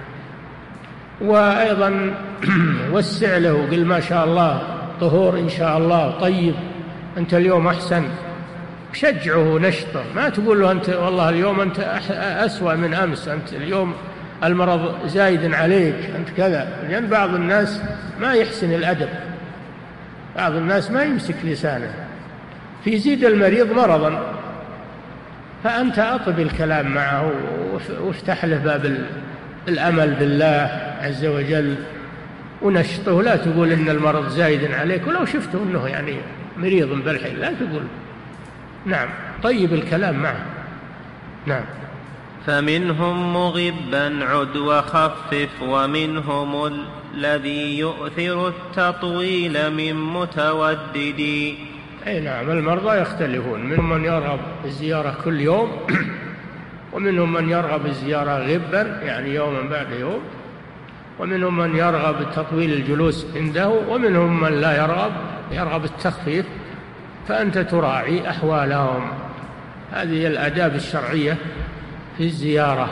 وأيضا وسع له، قل ما شاء الله طهور إن شاء الله طيب، أنت اليوم أحسن، شجعه نشطه، ما تقول له أنت والله اليوم أنت أسوأ من أمس، أنت اليوم المرض زايد عليك، أنت كذا. لأن بعض الناس ما يحسن الأدب، بعض الناس ما يمسك لسانه فيزيد المريض مرضا. فأنت أطب الكلام معه وافتح له باب الأمل بالله عز وجل ونشطه. لا تقول إن المرض زايد عليك، ولو شفته أنه يعني مريض بالحين لا تقول. نعم، طيب الكلام معه. نعم.
فمنهم مغبا عد وخفف، ومنهم الذي يؤثر التطويل من متودد.
أي نعم، المرضى يختلفون، منهم من يرغب الزيارة كل يوم ومنهم من يرغب الزيارة غبا يعني يوما بعد يوم، ومنهم من يرغب تطويل الجلوس عنده، ومنهم من لا يرغب التخفيف. فأنت تراعي أحوالهم. هذه الآداب الشرعية في الزيارة.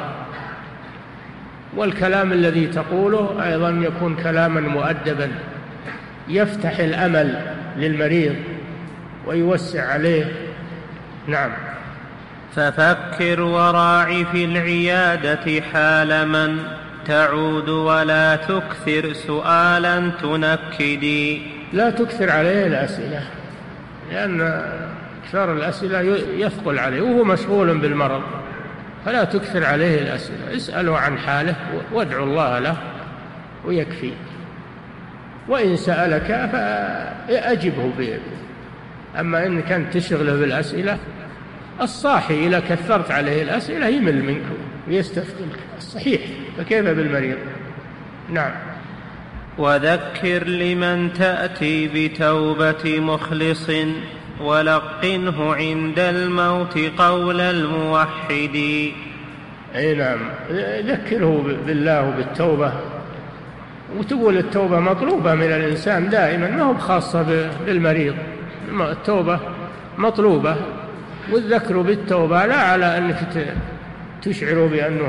والكلام الذي تقوله أيضا يكون كلاما مؤدبا يفتح الأمل للمريض ويوسع عليه. نعم.
ففكر وراع في العيادة حال من تعود، ولا تكثر سؤالا تنكدي.
لا تكثر عليه الأسئلة، لأن كثار الأسئلة يثقل عليه وهو مشغول بالمرض، فلا تكثر عليه الأسئلة. اسأله عن حاله وادعو الله له ويكفي. وإن سألك فأجبه به. أما إن كانت تشغله بالأسئلة، الصاحي إذا كثرت عليه الأسئلة يمل منك ويستثقلك، الصحيح، فكيف بالمريض؟ نعم.
وذكر لمن تأتي بتوبة مخلص، ولقنه عند الموت قول الموحد.
أي نعم، ذكره بالله وبالتوبة. وتقول التوبة مطلوبة من الإنسان دائما، ما هو خاصة بالمريض. التوبة مطلوبة، والذكر بالتوبة لا على أنك تشعر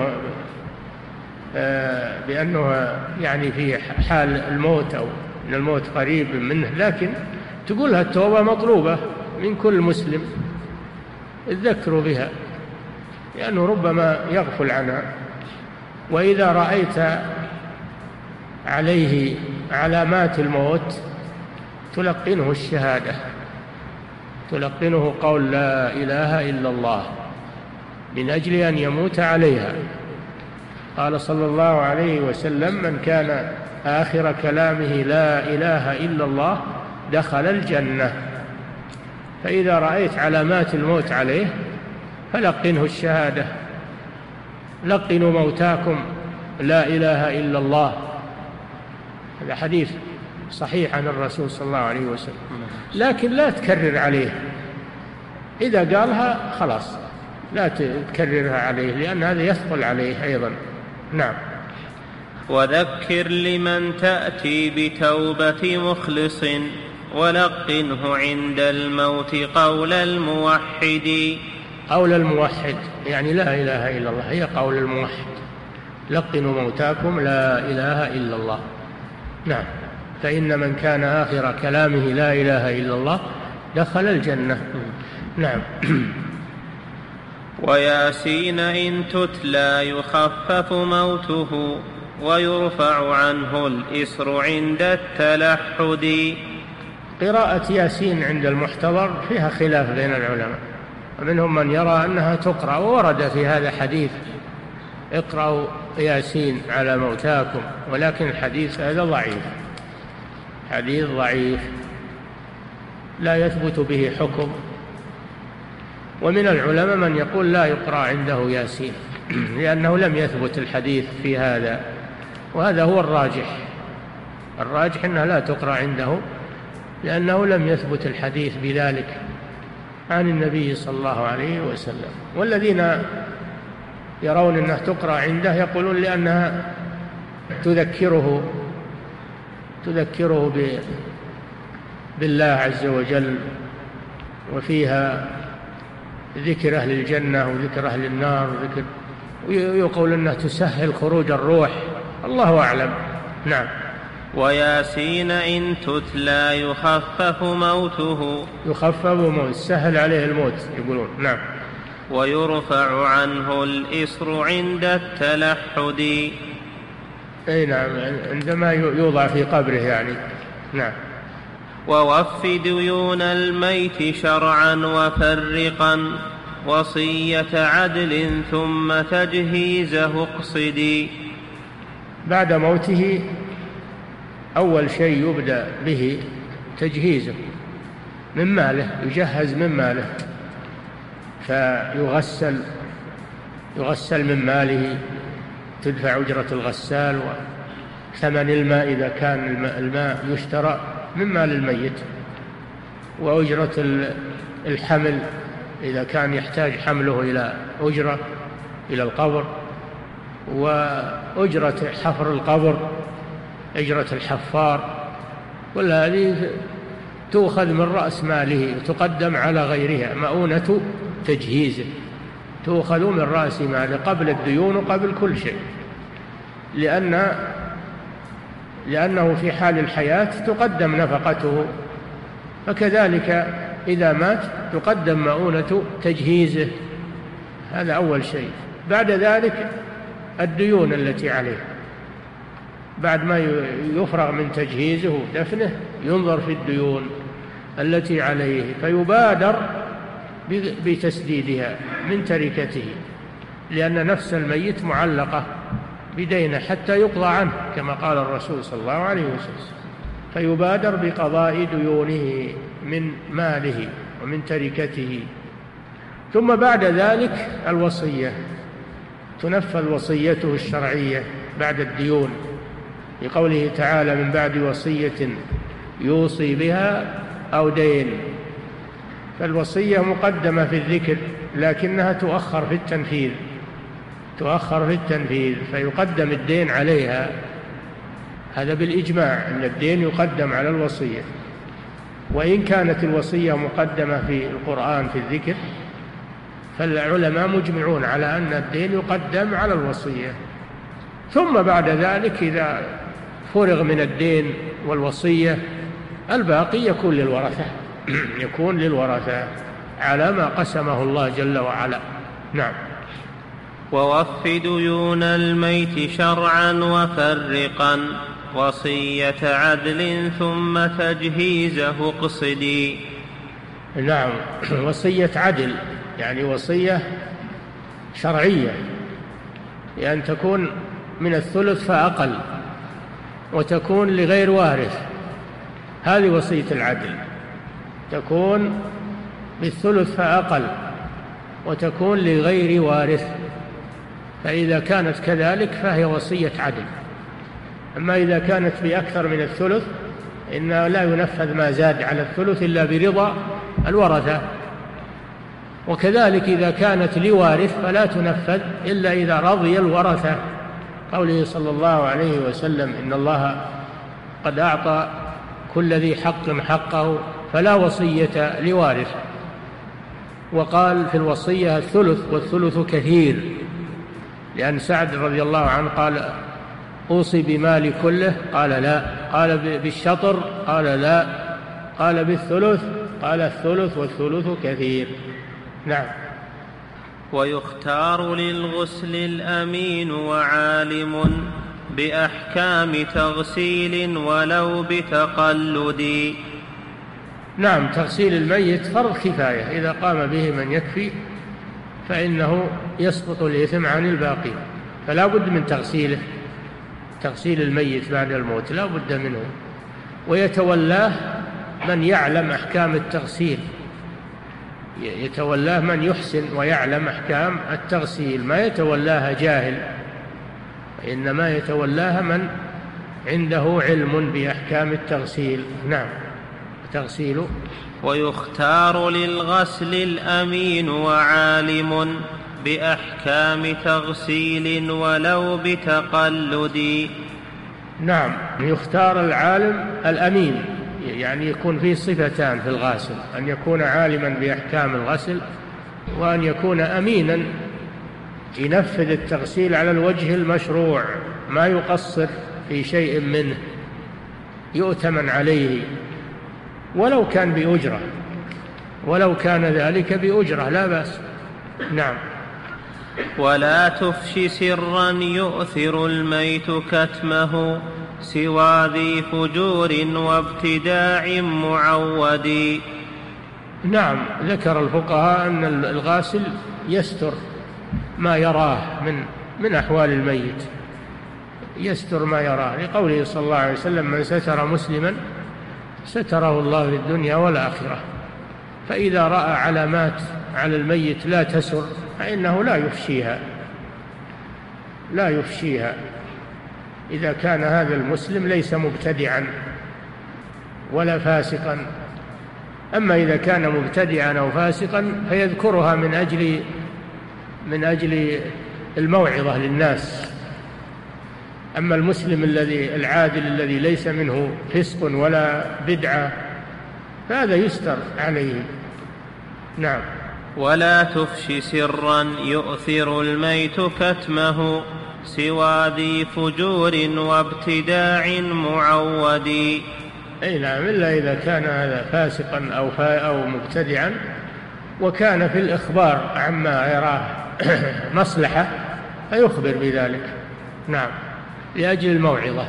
بأنه يعني في حال الموت أو أن الموت قريب منه، لكن تقولها التوبة مطلوبة من كل مسلم، الذكر بها، لأنه ربما يغفل عنها. وإذا رأيت عليه علامات الموت تلقنه الشهادة، تلقنه قول لا إله إلا الله من أجل أن يموت عليها. قال صلى الله عليه وسلم: من كان آخر كلامه لا إله إلا الله دخل الجنة. فإذا رأيت علامات الموت عليه فلقنه الشهادة. لقنوا موتاكم لا إله إلا الله. هذا حديث صحيح عن الرسول صلى الله عليه وسلم. لكن لا تكرر عليه، إذا قالها خلاص لا تكررها عليه، لأن هذا يثقل عليه أيضا. نعم.
وذكر لمن تأتي بتوبة مخلص، ولقنه عند الموت قول الموحد.
قول الموحد يعني لا إله إلا الله، هي قول الموحد. لقنوا موتاكم لا إله إلا الله. نعم. فإن من كان آخر كلامه لا إله إلا الله دخل الجنة. نعم.
وياسين إن تتلى يخفف موته ويرفع عنه الإسر عند التلحد.
قراءة ياسين عند المحتضر فيها خلاف بين العلماء، ومنهم من يرى أنها تقرأ، وورد في هذا حديث اقرأوا ياسين على موتاكم، ولكن الحديث هذا ضعيف، حديث ضعيف لا يثبت به حكم. ومن العلماء من يقول لا يقرأ عنده ياسين لأنه لم يثبت الحديث في هذا، وهذا هو الراجح. الراجح أنها لا تقرأ عنده لأنه لم يثبت الحديث بذلك عن النبي صلى الله عليه وسلم. والذين يرون أنها تقرأ عنده يقولون لأنها تذكره بالله عز وجل، وفيها ذكر أهل الجنة وذكر أهل النار ويقول أنها تسهل خروج الروح، الله أعلم. نعم.
وياسين إن تتلى يخفف موته،
سهل عليه الموت يقولون. نعم.
ويرفع عنه الإسر عند التلحد.
أي نعم، عندما يوضع في قبره يعني. نعم.
ووف ديون الميت شرعا وفرقا وصية عدل ثم تجهيزه اقصدي.
بعد موته أول شيء يبدأ به تجهيزه من ماله، يجهز من ماله، يغسل من ماله، تدفع أجرة الغسال وثمن الماء إذا كان الماء يشترى من مال الميت، وأجرة الحمل إذا كان يحتاج حمله إلى أجرة إلى القبر، وأجرة حفر القبر، أجرة الحفار، كل هذه تؤخذ من رأس ماله وتقدم على غيرها، مؤونة تجهيزه تؤخذ من رأس ماله قبل الديون وقبل كل شيء، لأنه في حال الحياة تقدم نفقته، فكذلك إذا مات تقدم مؤونة تجهيزه. هذا أول شيء. بعد ذلك الديون التي عليه، بعد ما يفرغ من تجهيزه ودفنه ينظر في الديون التي عليه فيبادر بتسديدها من تركته، لأن نفس الميت معلقة بدينه حتى يقضى عنه كما قال الرسول صلى الله عليه وسلم، فيبادر بقضاء ديونه من ماله ومن تركته. ثم بعد ذلك الوصية، تنفذ وصيته الشرعية بعد الديون، لقوله تعالى من بعد وصية يوصي بها أو دين. فالوصية مقدمة في الذكر لكنها تؤخر في التنفيذ، فيقدم الدين عليها، هذا بالإجماع أن الدين يقدم على الوصية. وإن كانت الوصية مقدمة في القرآن في الذكر، فالعلماء مجمعون على أن الدين يقدم على الوصية. ثم بعد ذلك إذا فرغ من الدين والوصية الباقي يكون للورثة على ما قسمه الله جل وعلا. نعم.
ووف ديون الميت شرعا وفرقا وصية عدل ثم تجهيزه اقصدي.
نعم، وصية عدل يعني وصية شرعية، لأن تكون من الثلث فأقل وتكون لغير وارث، هذه وصية العدل، تكون بالثلث فأقل وتكون لغير وارث، فإذا كانت كذلك فهي وصية عدل. أما إذا كانت بأكثر من الثلث إنه لا ينفذ ما زاد على الثلث إلا برضا الورثة، وكذلك إذا كانت لوارث فلا تنفذ إلا إذا رضي الورثة، قوله صلى الله عليه وسلم إن الله قد أعطى كل ذي حق حقه فلا وصية لوارث. وقال في الوصية الثلث، والثلث كثير، لأن سعد رضي الله عنه قال أوصي بمالي كله، قال لا، قال بالشطر، قال لا، قال بالثلث، قال الثلث والثلث كثير. نعم.
ويختار للغسل الأمين وعالم بأحكام تغسيل ولو بتقلد.
نعم، تغسيل الميت فرض كفاية، إذا قام به من يكفي فإنه يسقط الإثم عن الباقين، فلا بد من تغسيله، تغسيل الميت بعد الموت لا بد منه، ويتولاه من يعلم أحكام التغسيل، يتولاه من يحسن ويعلم أحكام التغسيل، ما يتولاها جاهل، إنما يتولاها من عنده علم بأحكام التغسيل. نعم، تغسيل.
ويختار للغسل الأمين وعالم بأحكام تغسيل ولو بتقلد.
نعم، يختار العالم الأمين، يعني يكون فيه صفتان في الغاسل، أن يكون عالما بأحكام الغسل، وأن يكون أمينا ينفذ التغسيل على الوجه المشروع، ما يقصر في شيء منه، يؤتمن عليه ولو كان بأجرة، ولو كان ذلك بأجرة لا بأس. نعم.
ولا تفش سرا يؤثر الميت كتمه سوى ذي فجور وابتداع معود.
نعم، ذكر الفقهاء أن الغاسل يستر ما يراه من أحوال الميت، يستر ما يراه، لقوله صلى الله عليه وسلم: من ستر مسلما ستره الله في الدنيا والآخرة. فإذا رأى علامات على الميت لا تسر فإنه لا يفشيها إذا كان هذا المسلم ليس مبتدعا ولا فاسقا. أما إذا كان مبتدعا أو فاسقا فيذكرها من أجل الموعظة للناس. أما المسلم العادل الذي ليس منه فسق ولا بدعة فهذا يستر عليه. نعم.
ولا تفش سرا يؤثر الميت كتمه سوى ذي فجور وابتداع معود.
أي نعم، إلا إذا كان هذا فاسقا أو مبتدعا وكان في الإخبار عما يراه مصلحة فيخبر بذلك. نعم، لأجل الموعظة.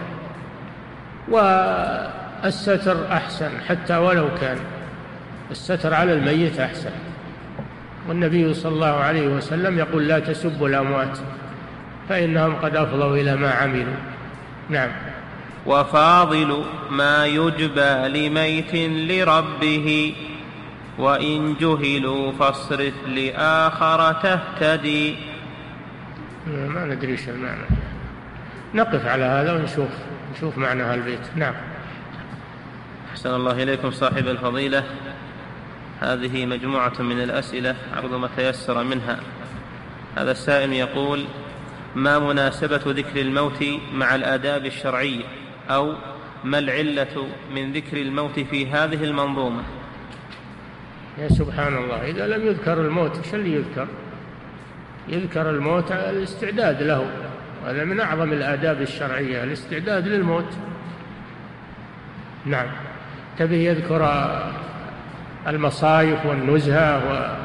والستر أحسن حتى ولو كان الستر على الميت أحسن، والنبي صلى الله عليه وسلم يقول: لا تسبوا الأموات فإنهم قد أفضوا إلى ما عملوا. نعم.
وفاضل ما يجبى لميت لربه وإن جهلوا فاصرف لآخر تهتدي.
ما ندري ايش المعنى، نقف على هذا ونشوف معنى هالبيت. نعم.
أحسن الله إليكم صاحب الفضيلة. هذه مجموعة من الأسئلة عرض ما تيسر منها. هذا السائل يقول: ما مناسبة ذكر الموت مع الآداب الشرعية، أو ما العلة من ذكر الموت في هذه المنظومة؟
يا سبحان الله، إذا لم يذكر الموت ايش اللي يذكر الموت الاستعداد له، هذا من أعظم الآداب الشرعية، الاستعداد للموت. نعم. تبي يذكر المصايف والنزهة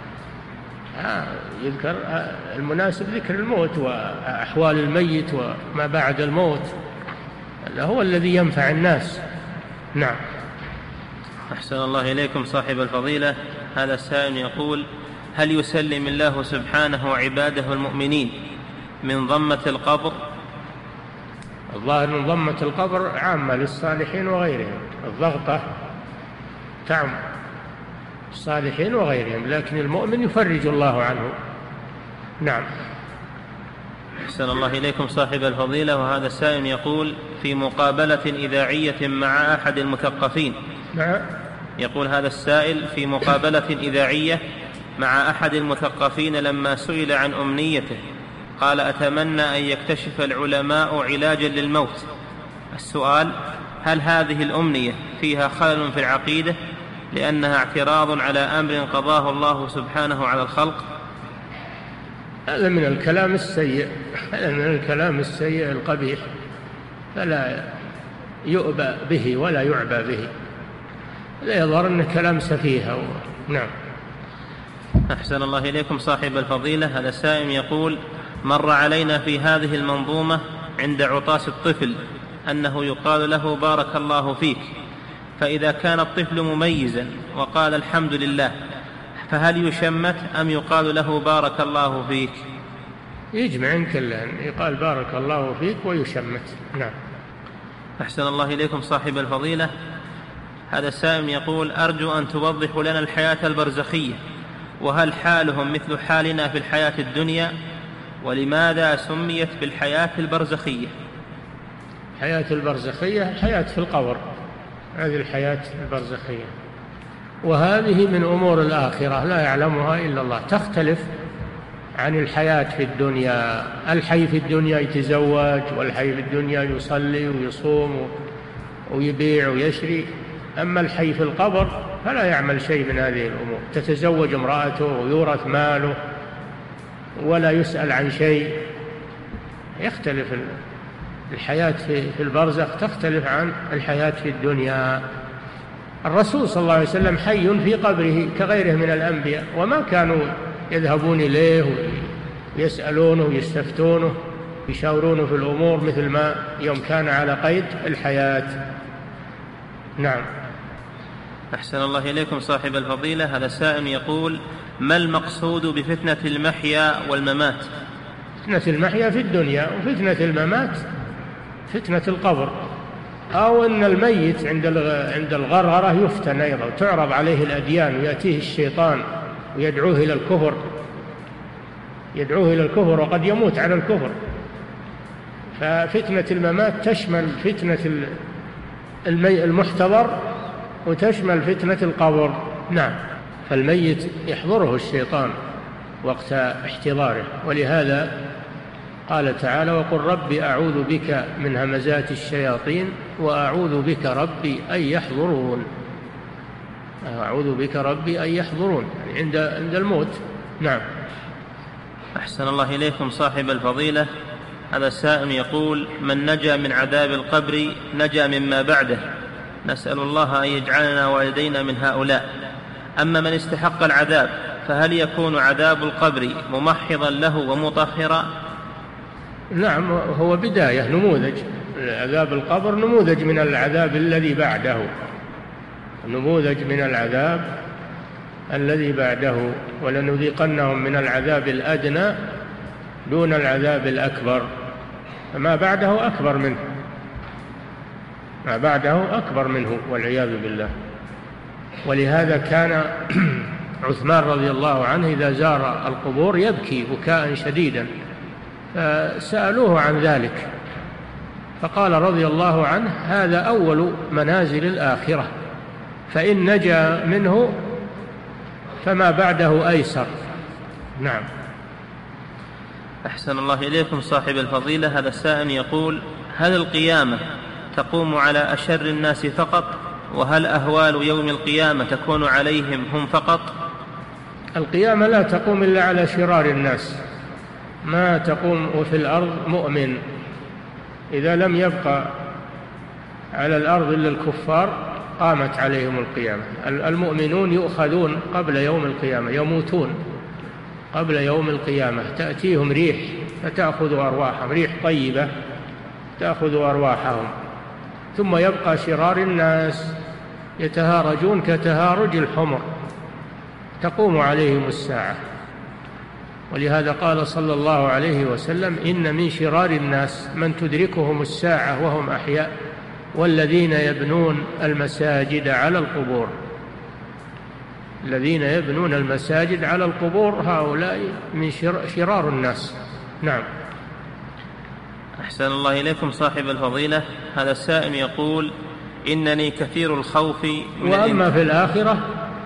يذكر المناسب ذكر الموت وأحوال الميت وما بعد الموت، هذا هو الذي ينفع الناس. نعم.
أحسن الله إليكم صاحب الفضيلة. هذا السائل يقول: هل يسلم الله سبحانه عباده المؤمنين من ضمة القبر؟
الظاهر من ضمة القبر عامة للصالحين وغيرهم، الضغطة تعم الصالحين وغيرهم، لكن المؤمن يفرج الله عنه. نعم.
أحسن الله إليكم صاحب الفضيلة. وهذا السائل يقول: في مقابلة إذاعية مع أحد المثقفين.
نعم.
يقول هذا السائل: في مقابلة إذاعية مع أحد المثقفين لما سئل عن أمنيته قال: أتمنى أن يكتشف العلماء علاجا للموت. السؤال: هل هذه الأمنية فيها خلل في العقيدة لأنها اعتراض على أمر قضاه الله سبحانه على الخلق؟
هذا من الكلام السيء، هذا من الكلام السيء القبيح، فلا يؤبى به ولا يعبى به، لا يظهر أنه كلام سفيه. نعم.
أحسن الله إليكم صاحب الفضيلة. هذا السائل يقول: مر علينا في هذه المنظومة عند عطاس الطفل أنه يقال له بارك الله فيك، فإذا كان الطفل مميزا وقال الحمد لله فهل يشمت أم يقال له بارك الله فيك؟
يجمع كلهن، يقال بارك الله فيك ويشمت. نعم.
أحسن الله إليكم صاحب الفضيلة. هذا السائل يقول: أرجو أن توضح لنا الحياة البرزخية، وهل حالهم مثل حالنا في الحياة الدنيا، ولماذا سميت بالحياة البرزخية؟
الحياة البرزخية الحياة في القبر، هذه الحياة البرزخية، وهذه من أمور الآخرة لا يعلمها إلا الله، تختلف عن الحياة في الدنيا. الحي في الدنيا يتزوج، والحي في الدنيا يصلي ويصوم ويبيع ويشري، أما الحي في القبر فلا يعمل شيء من هذه الأمور، تتزوج امرأته ويورث ماله ولا يسأل عن شيء. يختلف الحياة في البرزخ، تختلف عن الحياة في الدنيا. الرسول صلى الله عليه وسلم حي في قبره كغيره من الأنبياء، وما كانوا يذهبون إليه ويسألونه ويستفتونه ويشاورونه في الأمور مثل ما يوم كان على قيد الحياة. نعم.
أحسن الله إليكم صاحب الفضيلة. هذا سائل يقول: ما المقصود بفتنة المحيا والممات؟
فتنة المحيا في الدنيا، وفتنة الممات فتنة القبر، أو أن الميت عند الغرغرة يفتن أيضا، وتعرض عليه الأديان ويأتيه الشيطان ويدعوه إلى الكفر، يدعوه إلى الكفر وقد يموت على الكفر. ففتنة الممات تشمل فتنة المحتضر وتشمل فتنة القبر. نعم. فالميت يحضره الشيطان وقت احتضاره، ولهذا قال تعالى: وقل ربي أعوذ بك من همزات الشياطين وأعوذ بك ربي أن يحضرون. أعوذ بك ربي أن يحضرون، يعني عند الموت. نعم.
أحسن الله إليكم صاحب الفضيلة. هذا السائل يقول: من نجا من عذاب القبر نجا مما بعده، نسأل الله أن يجعلنا والدينا من هؤلاء. أما من استحق العذاب فهل يكون عذاب القبر ممحضا له ومطهرا؟
نعم، هو بداية، نموذج. عذاب القبر نموذج من العذاب الذي بعده، نموذج من العذاب الذي بعده، ولنذيقنهم من العذاب الأدنى دون العذاب الأكبر، فما بعده أكبر منه، ما بعده أكبر منه والعياذ بالله. ولهذا كان عثمان رضي الله عنه إذا زار القبور يبكي بكاء شديدا، فسألوه عن ذلك فقال رضي الله عنه: هذا أول منازل الآخرة، فإن نجا منه فما بعده أيسر. نعم.
أحسن الله إليكم صاحب الفضيلة. هذا السائل يقول: هل القيامة تقوم على أشر الناس فقط؟ وهل أهوال يوم القيامة تكون عليهم هم فقط؟
القيامة لا تقوم إلا على شرار الناس، ما تقوم وفي الأرض مؤمن. إذا لم يبقى على الأرض إلا الكفار قامت عليهم القيامة. المؤمنون يؤخذون قبل يوم القيامة، يموتون قبل يوم القيامة، تأتيهم ريح فتأخذ أرواحهم، ريح طيبة تأخذ أرواحهم. ثم يبقى شرار الناس يتهارجون كتهارج الحمر، تقوم عليهم الساعة. ولهذا قال صلى الله عليه وسلم: إن من شرار الناس من تدركهم الساعة وهم أحياء، والذين يبنون المساجد على القبور. الذين يبنون المساجد على القبور هؤلاء من شرار الناس. نعم.
أحسن الله إليكم صاحب الفضيلة. هذا السائل يقول: إنني كثير الخوف من
وأما في الآخرة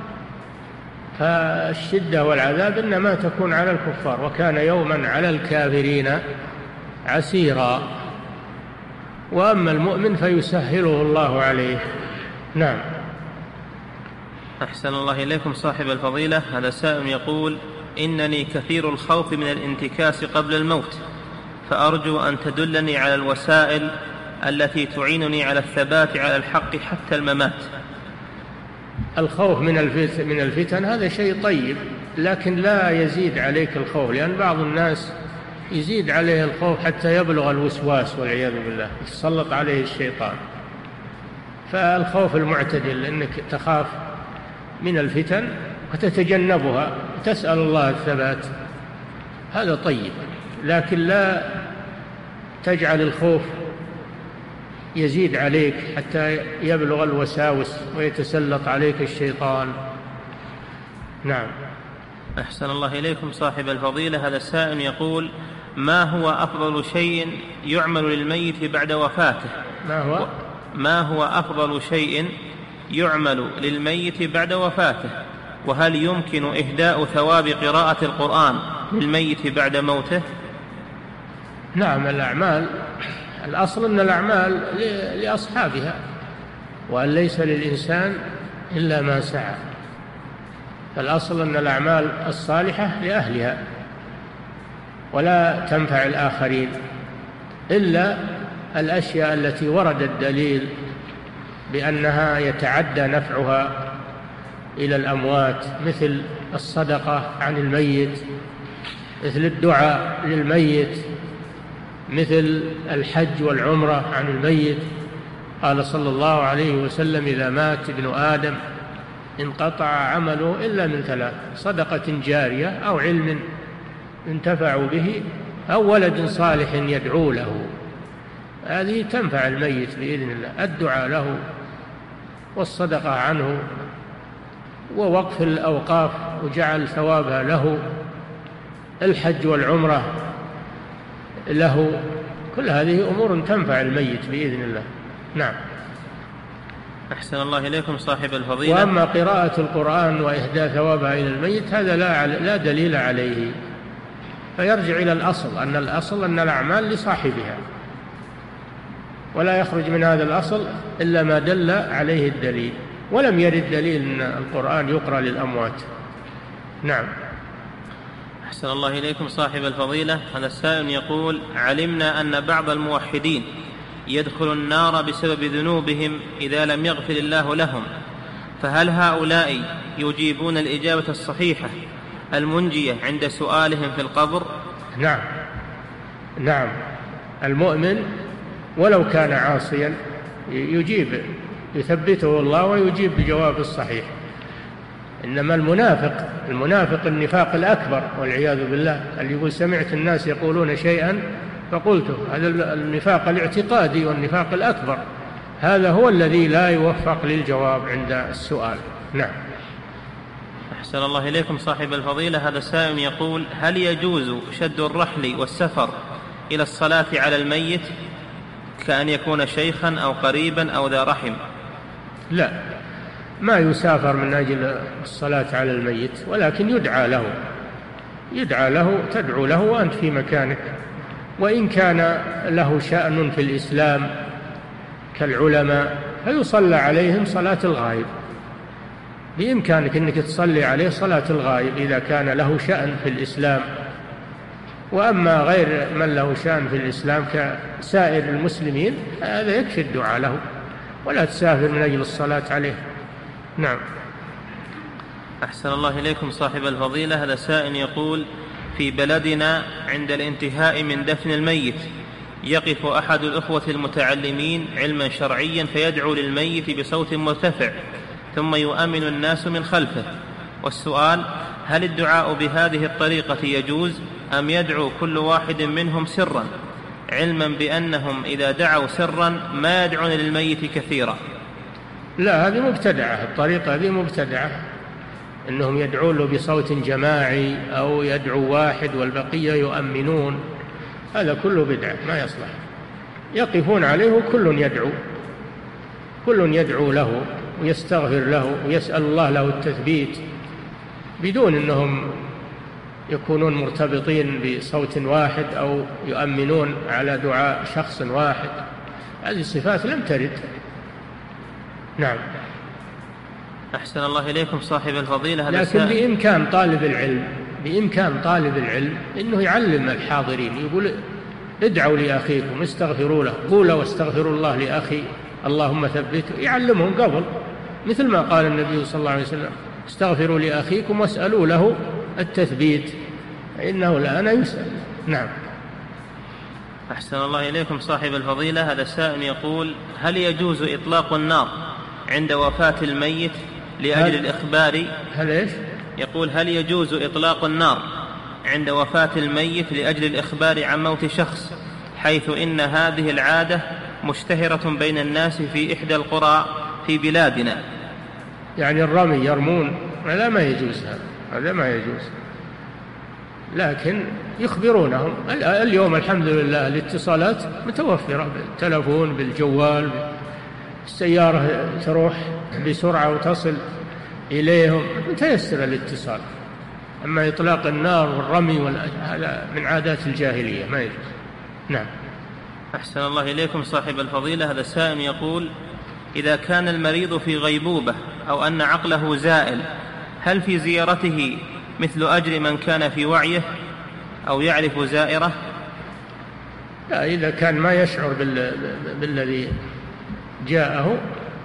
فالشدة والعذاب إنما تكون على الكفار، وكان يوما على الكافرين عسيرا. وأما المؤمن فيسهله الله عليه. نعم.
أحسن الله إليكم صاحب الفضيلة. هذا السائل يقول: إنني كثير الخوف من الانتكاس قبل الموت، فأرجو أن تدلني على الوسائل التي تعينني على الثبات على الحق حتى الممات.
الخوف من الفتن هذا شيء طيب، لكن لا يزيد عليك الخوف، لأن بعض الناس يزيد عليه الخوف حتى يبلغ الوسواس والعياذ بالله، يتسلط عليه الشيطان. فالخوف المعتدل أنك تخاف من الفتن وتتجنبها وتسأل الله الثبات، هذا طيب، لكن لا تجعل الخوف يزيد عليك حتى يبلغ الوساوس ويتسلط عليك الشيطان. نعم.
أحسن الله إليكم صاحب الفضيلة. هذا السائل يقول: ما هو أفضل شيء يعمل للميت بعد وفاته؟ ما هو أفضل شيء يعمل للميت بعد وفاته؟ وهل يمكن إهداء ثواب قراءة القرآن للميت بعد موته؟
نعم، الأعمال الأصل أن الأعمال لأصحابها، وأن ليس للإنسان إلا ما سعى. فالأصل أن الأعمال الصالحة لأهلها ولا تنفع الآخرين إلا الأشياء التي ورد الدليل بأنها يتعدى نفعها إلى الأموات، مثل الصدقة عن الميت، مثل الدعاء للميت، مثل الحج والعمرة عن الميت. قال صلى الله عليه وسلم: إذا مات ابن آدم انقطع عمله إلا من ثلاث: صدقة جارية، أو علم ينتفع به، أو ولد صالح يدعو له. هذه تنفع الميت بإذن الله، الدعاء له والصدقة عنه ووقف الأوقاف وجعل ثوابها له، الحج والعمرة له، كل هذه أمور تنفع الميت بإذن الله. نعم.
أحسن الله إليكم صاحب الفضيلة.
وأما قراءة القرآن وإهداء ثوابها إلى الميت هذا لا دليل عليه، فيرجع إلى الأصل، أن الأصل أن الأعمال لصاحبها، ولا يخرج من هذا الأصل إلا ما دل عليه الدليل، ولم يرد دليل أن القرآن يقرأ للأموات. نعم.
أحسن الله إليكم صاحب الفضيلة. هذا السائل يقول: علمنا أن بعض الموحدين يدخل النار بسبب ذنوبهم إذا لم يغفر الله لهم، فهل هؤلاء يجيبون الإجابة الصحيحة المنجية عند سؤالهم في القبر؟
نعم، المؤمن ولو كان عاصيا يجيب، يثبته الله ويجيب بجواب الصحيح. إنما المنافق النفاق الأكبر والعياذ بالله، اللي يقول سمعت الناس يقولون شيئا فقلته، هذا النفاق الاعتقادي والنفاق الأكبر، هذا هو الذي لا يوفق للجواب عند السؤال. نعم.
أحسن الله إليكم صاحب الفضيلة. هذا السائل يقول: هل يجوز شد الرحل والسفر إلى الصلاة على الميت كأن يكون شيخا أو قريبا أو ذا رحم؟
لا، ما يسافر من أجل الصلاة على الميت، ولكن يدعى له، تدعو له وأنت في مكانك. وإن كان له شأن في الإسلام كالعلماء فيصلى عليهم صلاة الغائب، بإمكانك أنك تصلي عليه صلاة الغائب إذا كان له شأن في الإسلام. وأما غير من له شأن في الإسلام كسائر المسلمين هذا يكفي الدعاء له، ولا تسافر من أجل الصلاة عليه. نعم.
أحسن الله إليكم صاحب الفضيلة. هذا سائل يقول: في بلدنا عند الانتهاء من دفن الميت يقف أحد الأخوة المتعلمين علما شرعيا فيدعو للميت بصوت مرتفع ثم يؤمن الناس من خلفه، والسؤال: هل الدعاء بهذه الطريقة يجوز أم يدعو كل واحد منهم سرا، علما بأنهم إذا دعوا سرا ما يدعون للميت كثيرا؟
لا، هذه مبتدعة، الطريقة هذه مبتدعة، إنهم يدعون له بصوت جماعي أو يدعو واحد والبقية يؤمنون، هذا كله بدعة ما يصلح. يقفون عليه كل يدعو له ويستغفر له ويسأل الله له التثبيت، بدون أنهم يكونون مرتبطين بصوت واحد أو يؤمنون على دعاء شخص واحد. هذه الصفات لم ترد. نعم.
أحسن الله إليكم صاحب الفضيلة.
لكن بإمكان طالب العلم إنه يعلم الحاضرين، يقول: ادعوا لأخيكم، استغفروا له، قولوا واستغفروا الله لأخي اللهم ثبته، يعلمهم قبل، مثل ما قال النبي صلى الله عليه وسلم: استغفروا لأخيكم واسألوا له التثبيت إنه الآن يسأل. نعم.
أحسن الله إليكم صاحب الفضيلة. هذا السائل يقول: هل يجوز إطلاق النار عند وفاة الميت لأجل الإخبار؟
هل إيش؟
يقول: هل يجوز إطلاق النار عند وفاة الميت لأجل الإخبار عن موت شخص، حيث إن هذه العادة مشتهرة بين الناس في إحدى القرى في بلادنا؟
يعني الرمي يرمون، لا ما يجوز، هذا ما يجوز، لكن يخبرونهم. اليوم الحمد لله الاتصالات متوفرة بالتلفون بالجوال، السيارة تروح بسرعة وتصل إليهم، متيسر الاتصال. أما إطلاق النار والرمي هذا من عادات الجاهلية، ما يجوز. نعم.
أحسن الله إليكم صاحب الفضيلة. هذا السائل يقول: إذا كان المريض في غيبوبة أو أن عقله زائل، هل في زيارته مثل أجر من كان في وعيه أو يعرف زائره؟
لا، إذا كان ما يشعر بالذي جاءه،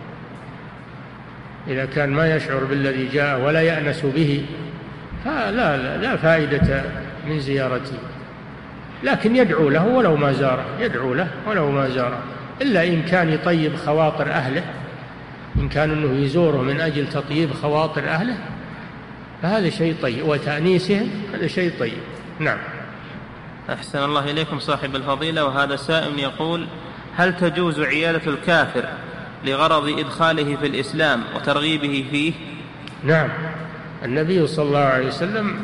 إذا كان ما يشعر بالذي جاءه ولا يأنس به، فلا فائدة من زيارته، لكن يدعو له ولو ما زاره، يدعو له ولو ما زاره، إلا إن كان يطيب خواطر أهله، إن كان أنه يزوره من أجل تطيب خواطر أهله فهذا شيء طيب، وتأنيسهم هذا شيء طيب. نعم.
أحسن الله إليكم صاحب الفضيلة. وهذا سائل يقول: هل تجوز عيادة الكافر لغرض إدخاله في الإسلام وترغيبه فيه؟
نعم. النبي صلى الله عليه وسلم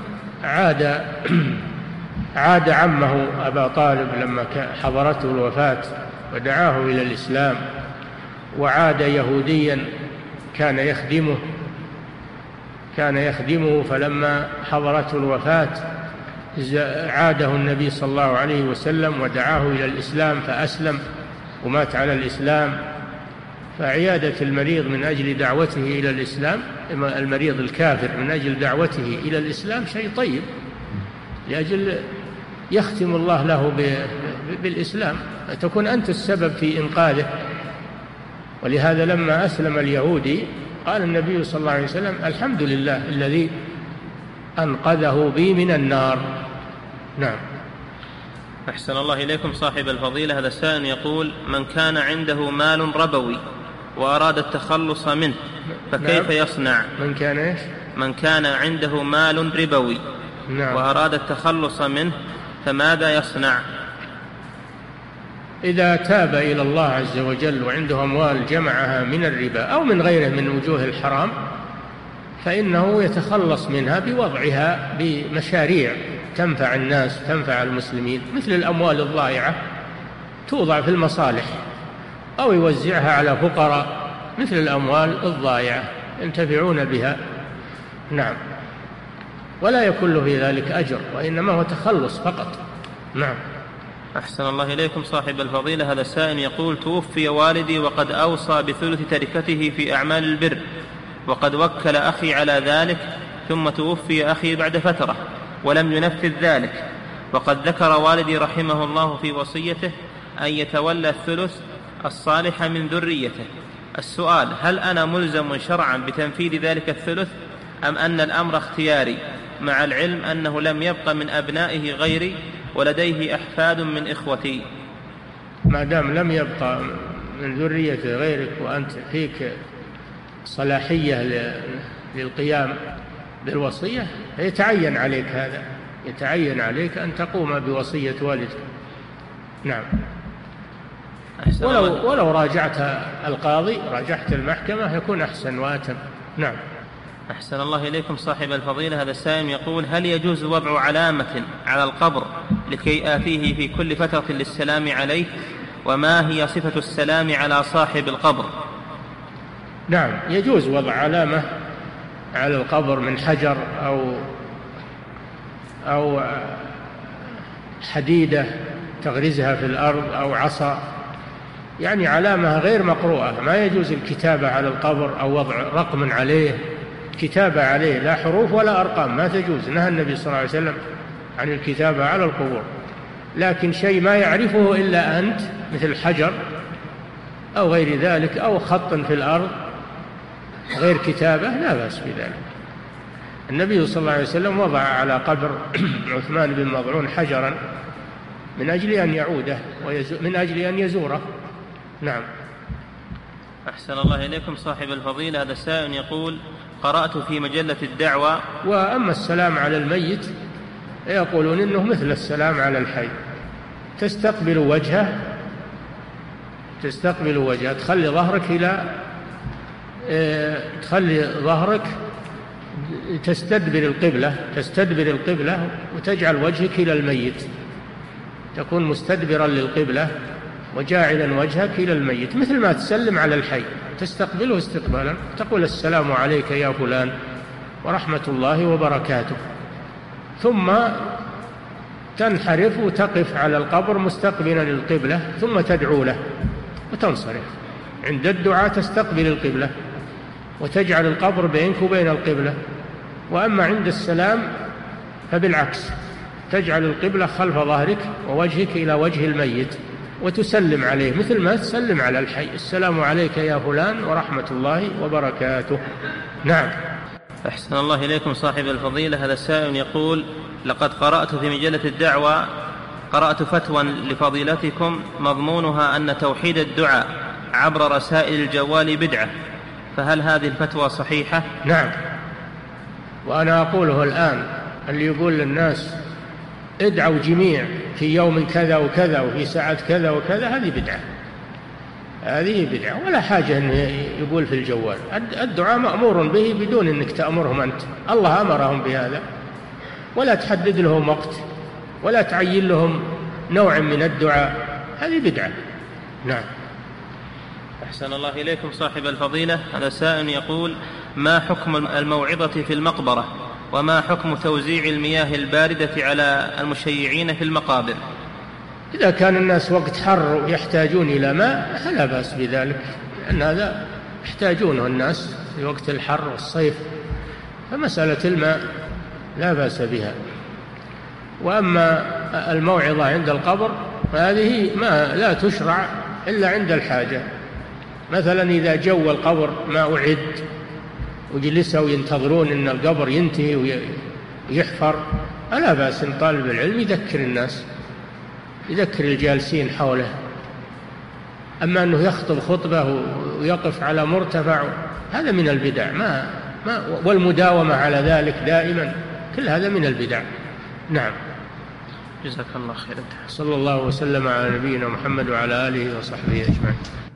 عاد عمه أبا طالب لما حضرته الوفاة ودعاه إلى الإسلام، وعاد يهوديا كان يخدمه فلما حضرته الوفاة عاده النبي صلى الله عليه وسلم ودعاه إلى الإسلام فأسلم ومات على الإسلام. فعيادة المريض من أجل دعوته إلى الإسلام، المريض الكافر من أجل دعوته إلى الإسلام شيء طيب، لأجل يختم الله له بالإسلام، تكون أنت السبب في إنقاذه. ولهذا لما أسلم اليهودي قال النبي صلى الله عليه وسلم: الحمد لله الذي أنقذه بي من النار. نعم.
أحسن الله إليكم صاحب الفضيلة. هذا السائل يقول: من كان عنده مال ربوي وأراد التخلص منه فكيف يصنع؟ من كان عنده مال ربوي وأراد التخلص منه فماذا يصنع؟
إذا تاب إلى الله عز وجل وعنده أموال جمعها من الربا أو من غيره من وجوه الحرام، فإنه يتخلص منها بوضعها بمشاريع تنفع الناس تنفع المسلمين، مثل الأموال الضائعة توضع في المصالح أو يوزعها على فقراء، مثل الأموال الضائعة ينتفعون بها. نعم. ولا يكون له في ذلك أجر، وإنما هو تخلص فقط. نعم.
أحسن الله إليكم صاحب الفضيلة. هذا السائل يقول: توفي والدي وقد أوصى بثلث تركته في أعمال البر، وقد وكل أخي على ذلك، ثم توفي أخي بعد فترة ولم ينفذ ذلك، وقد ذكر والدي رحمه الله في وصيته أن يتولى الثلث الصالح من ذريته. السؤال: هل أنا ملزم شرعا بتنفيذ ذلك الثلث، أم أن الأمر اختياري، مع العلم أنه لم يبق من أبنائه غيري ولديه أحفاد من إخوتي؟
ما دام لم يبقى من ذرية غيرك وأنت فيك صلاحية للقيام بالوصية، يتعين عليك هذا، يتعين عليك أن تقوم بوصية والدك. نعم. ولو راجعت القاضي، راجعت المحكمة، يكون أحسن وأتم. نعم.
أحسن الله إليكم صاحب الفضيلة. هذا السائل يقول: هل يجوز وضع علامة على القبر لكي آتيه في كل فترة للسلام عليه؟ وما هي صفة السلام على صاحب القبر؟
نعم، يجوز وضع علامة على القبر من حجر أو حديدة تغرزها في الأرض أو عصا، يعني علامة غير مقروءة. ما يجوز الكتابة على القبر أو وضع رقم عليه، كتابة عليه لا حروف ولا أرقام ما تجوز، نهى النبي صلى الله عليه وسلم عن الكتابة على القبور. لكن شيء ما يعرفه إلا أنت، مثل حجر أو غير ذلك، أو خط في الأرض غير كتابة، لا بأس بذلك. النبي صلى الله عليه وسلم وضع على قبر عثمان بن مظعون حجرا من أجل أن يعوده من أجل أن يزوره. نعم.
أحسن الله إليكم صاحب الفضيلة. هذا السائل يقول: قرأت في مجلة الدعوة.
وأما السلام على الميت يقولون إنه مثل السلام على الحي، تستقبل وجهه، تخلي ظهرك تستدبر القبلة وتجعل وجهك إلى الميت، تكون مستدبرا للقبلة وجاعلا وجهك إلى الميت، مثل ما تسلم على الحي، تستقبله استقبالا، تقول: السلام عليك يا فلان ورحمة الله وبركاته، ثم تنحرف وتقف على القبر مستقبلا للقبلة، ثم تدعو له وتنصرف. عند الدعاء تستقبل القبلة وتجعل القبر بينك وبين القبلة، وأما عند السلام فبالعكس، تجعل القبلة خلف ظهرك ووجهك إلى وجه الميت وتسلم عليه مثل ما تسلم على الحي: السلام عليك يا فلان ورحمة الله وبركاته. نعم.
أحسن الله إليكم صاحب الفضيلة. هذا السائل يقول: لقد قرأت في مجلة الدعوة فتوى لفضيلتكم مضمونها أن توحيد الدعاء عبر رسائل الجوال بدعة، فهل هذه الفتوى صحيحة؟
نعم، وأنا أقوله الآن: اللي يقول للناس ادعوا جميع في يوم كذا وكذا وفي ساعة كذا وكذا، هذه بدعة، ولا حاجة أن يقول في الجوال. الدعاء مأمور به بدون أنك تأمرهم أنت، الله أمرهم بهذا، ولا تحدد لهم وقت ولا تعين لهم نوع من الدعاء، هذه بدعة. نعم.
أحسن الله إليكم صاحب الفضيلة. هذا سائل يقول: ما حكم الموعظة في المقبرة، وما حكم توزيع المياه الباردة على المشيعين في المقابر؟
إذا كان الناس وقت حر يحتاجون إلى ماء فلا بأس بذلك، لأن هذا يحتاجونه الناس في وقت الحر والصيف، فمسألة الماء لا بأس بها. وأما الموعظة عند القبر فهذه لا تشرع إلا عند الحاجة. مثلا إذا جو القبر ما أعد وجلسوا ينتظرون أن القبر ينتهي ويحفر، فلا بأس إن طالب العلم يذكر الناس، يذكر الجالسين حوله. أما أنه يخطب خطبة ويقف على مرتفع، هذا من البدع، والمداومة على ذلك دائما، كل هذا من البدع. نعم.
جزاك الله خيرا.
صلى الله وسلم على نبينا محمد وعلى آله وصحبه أجمعين.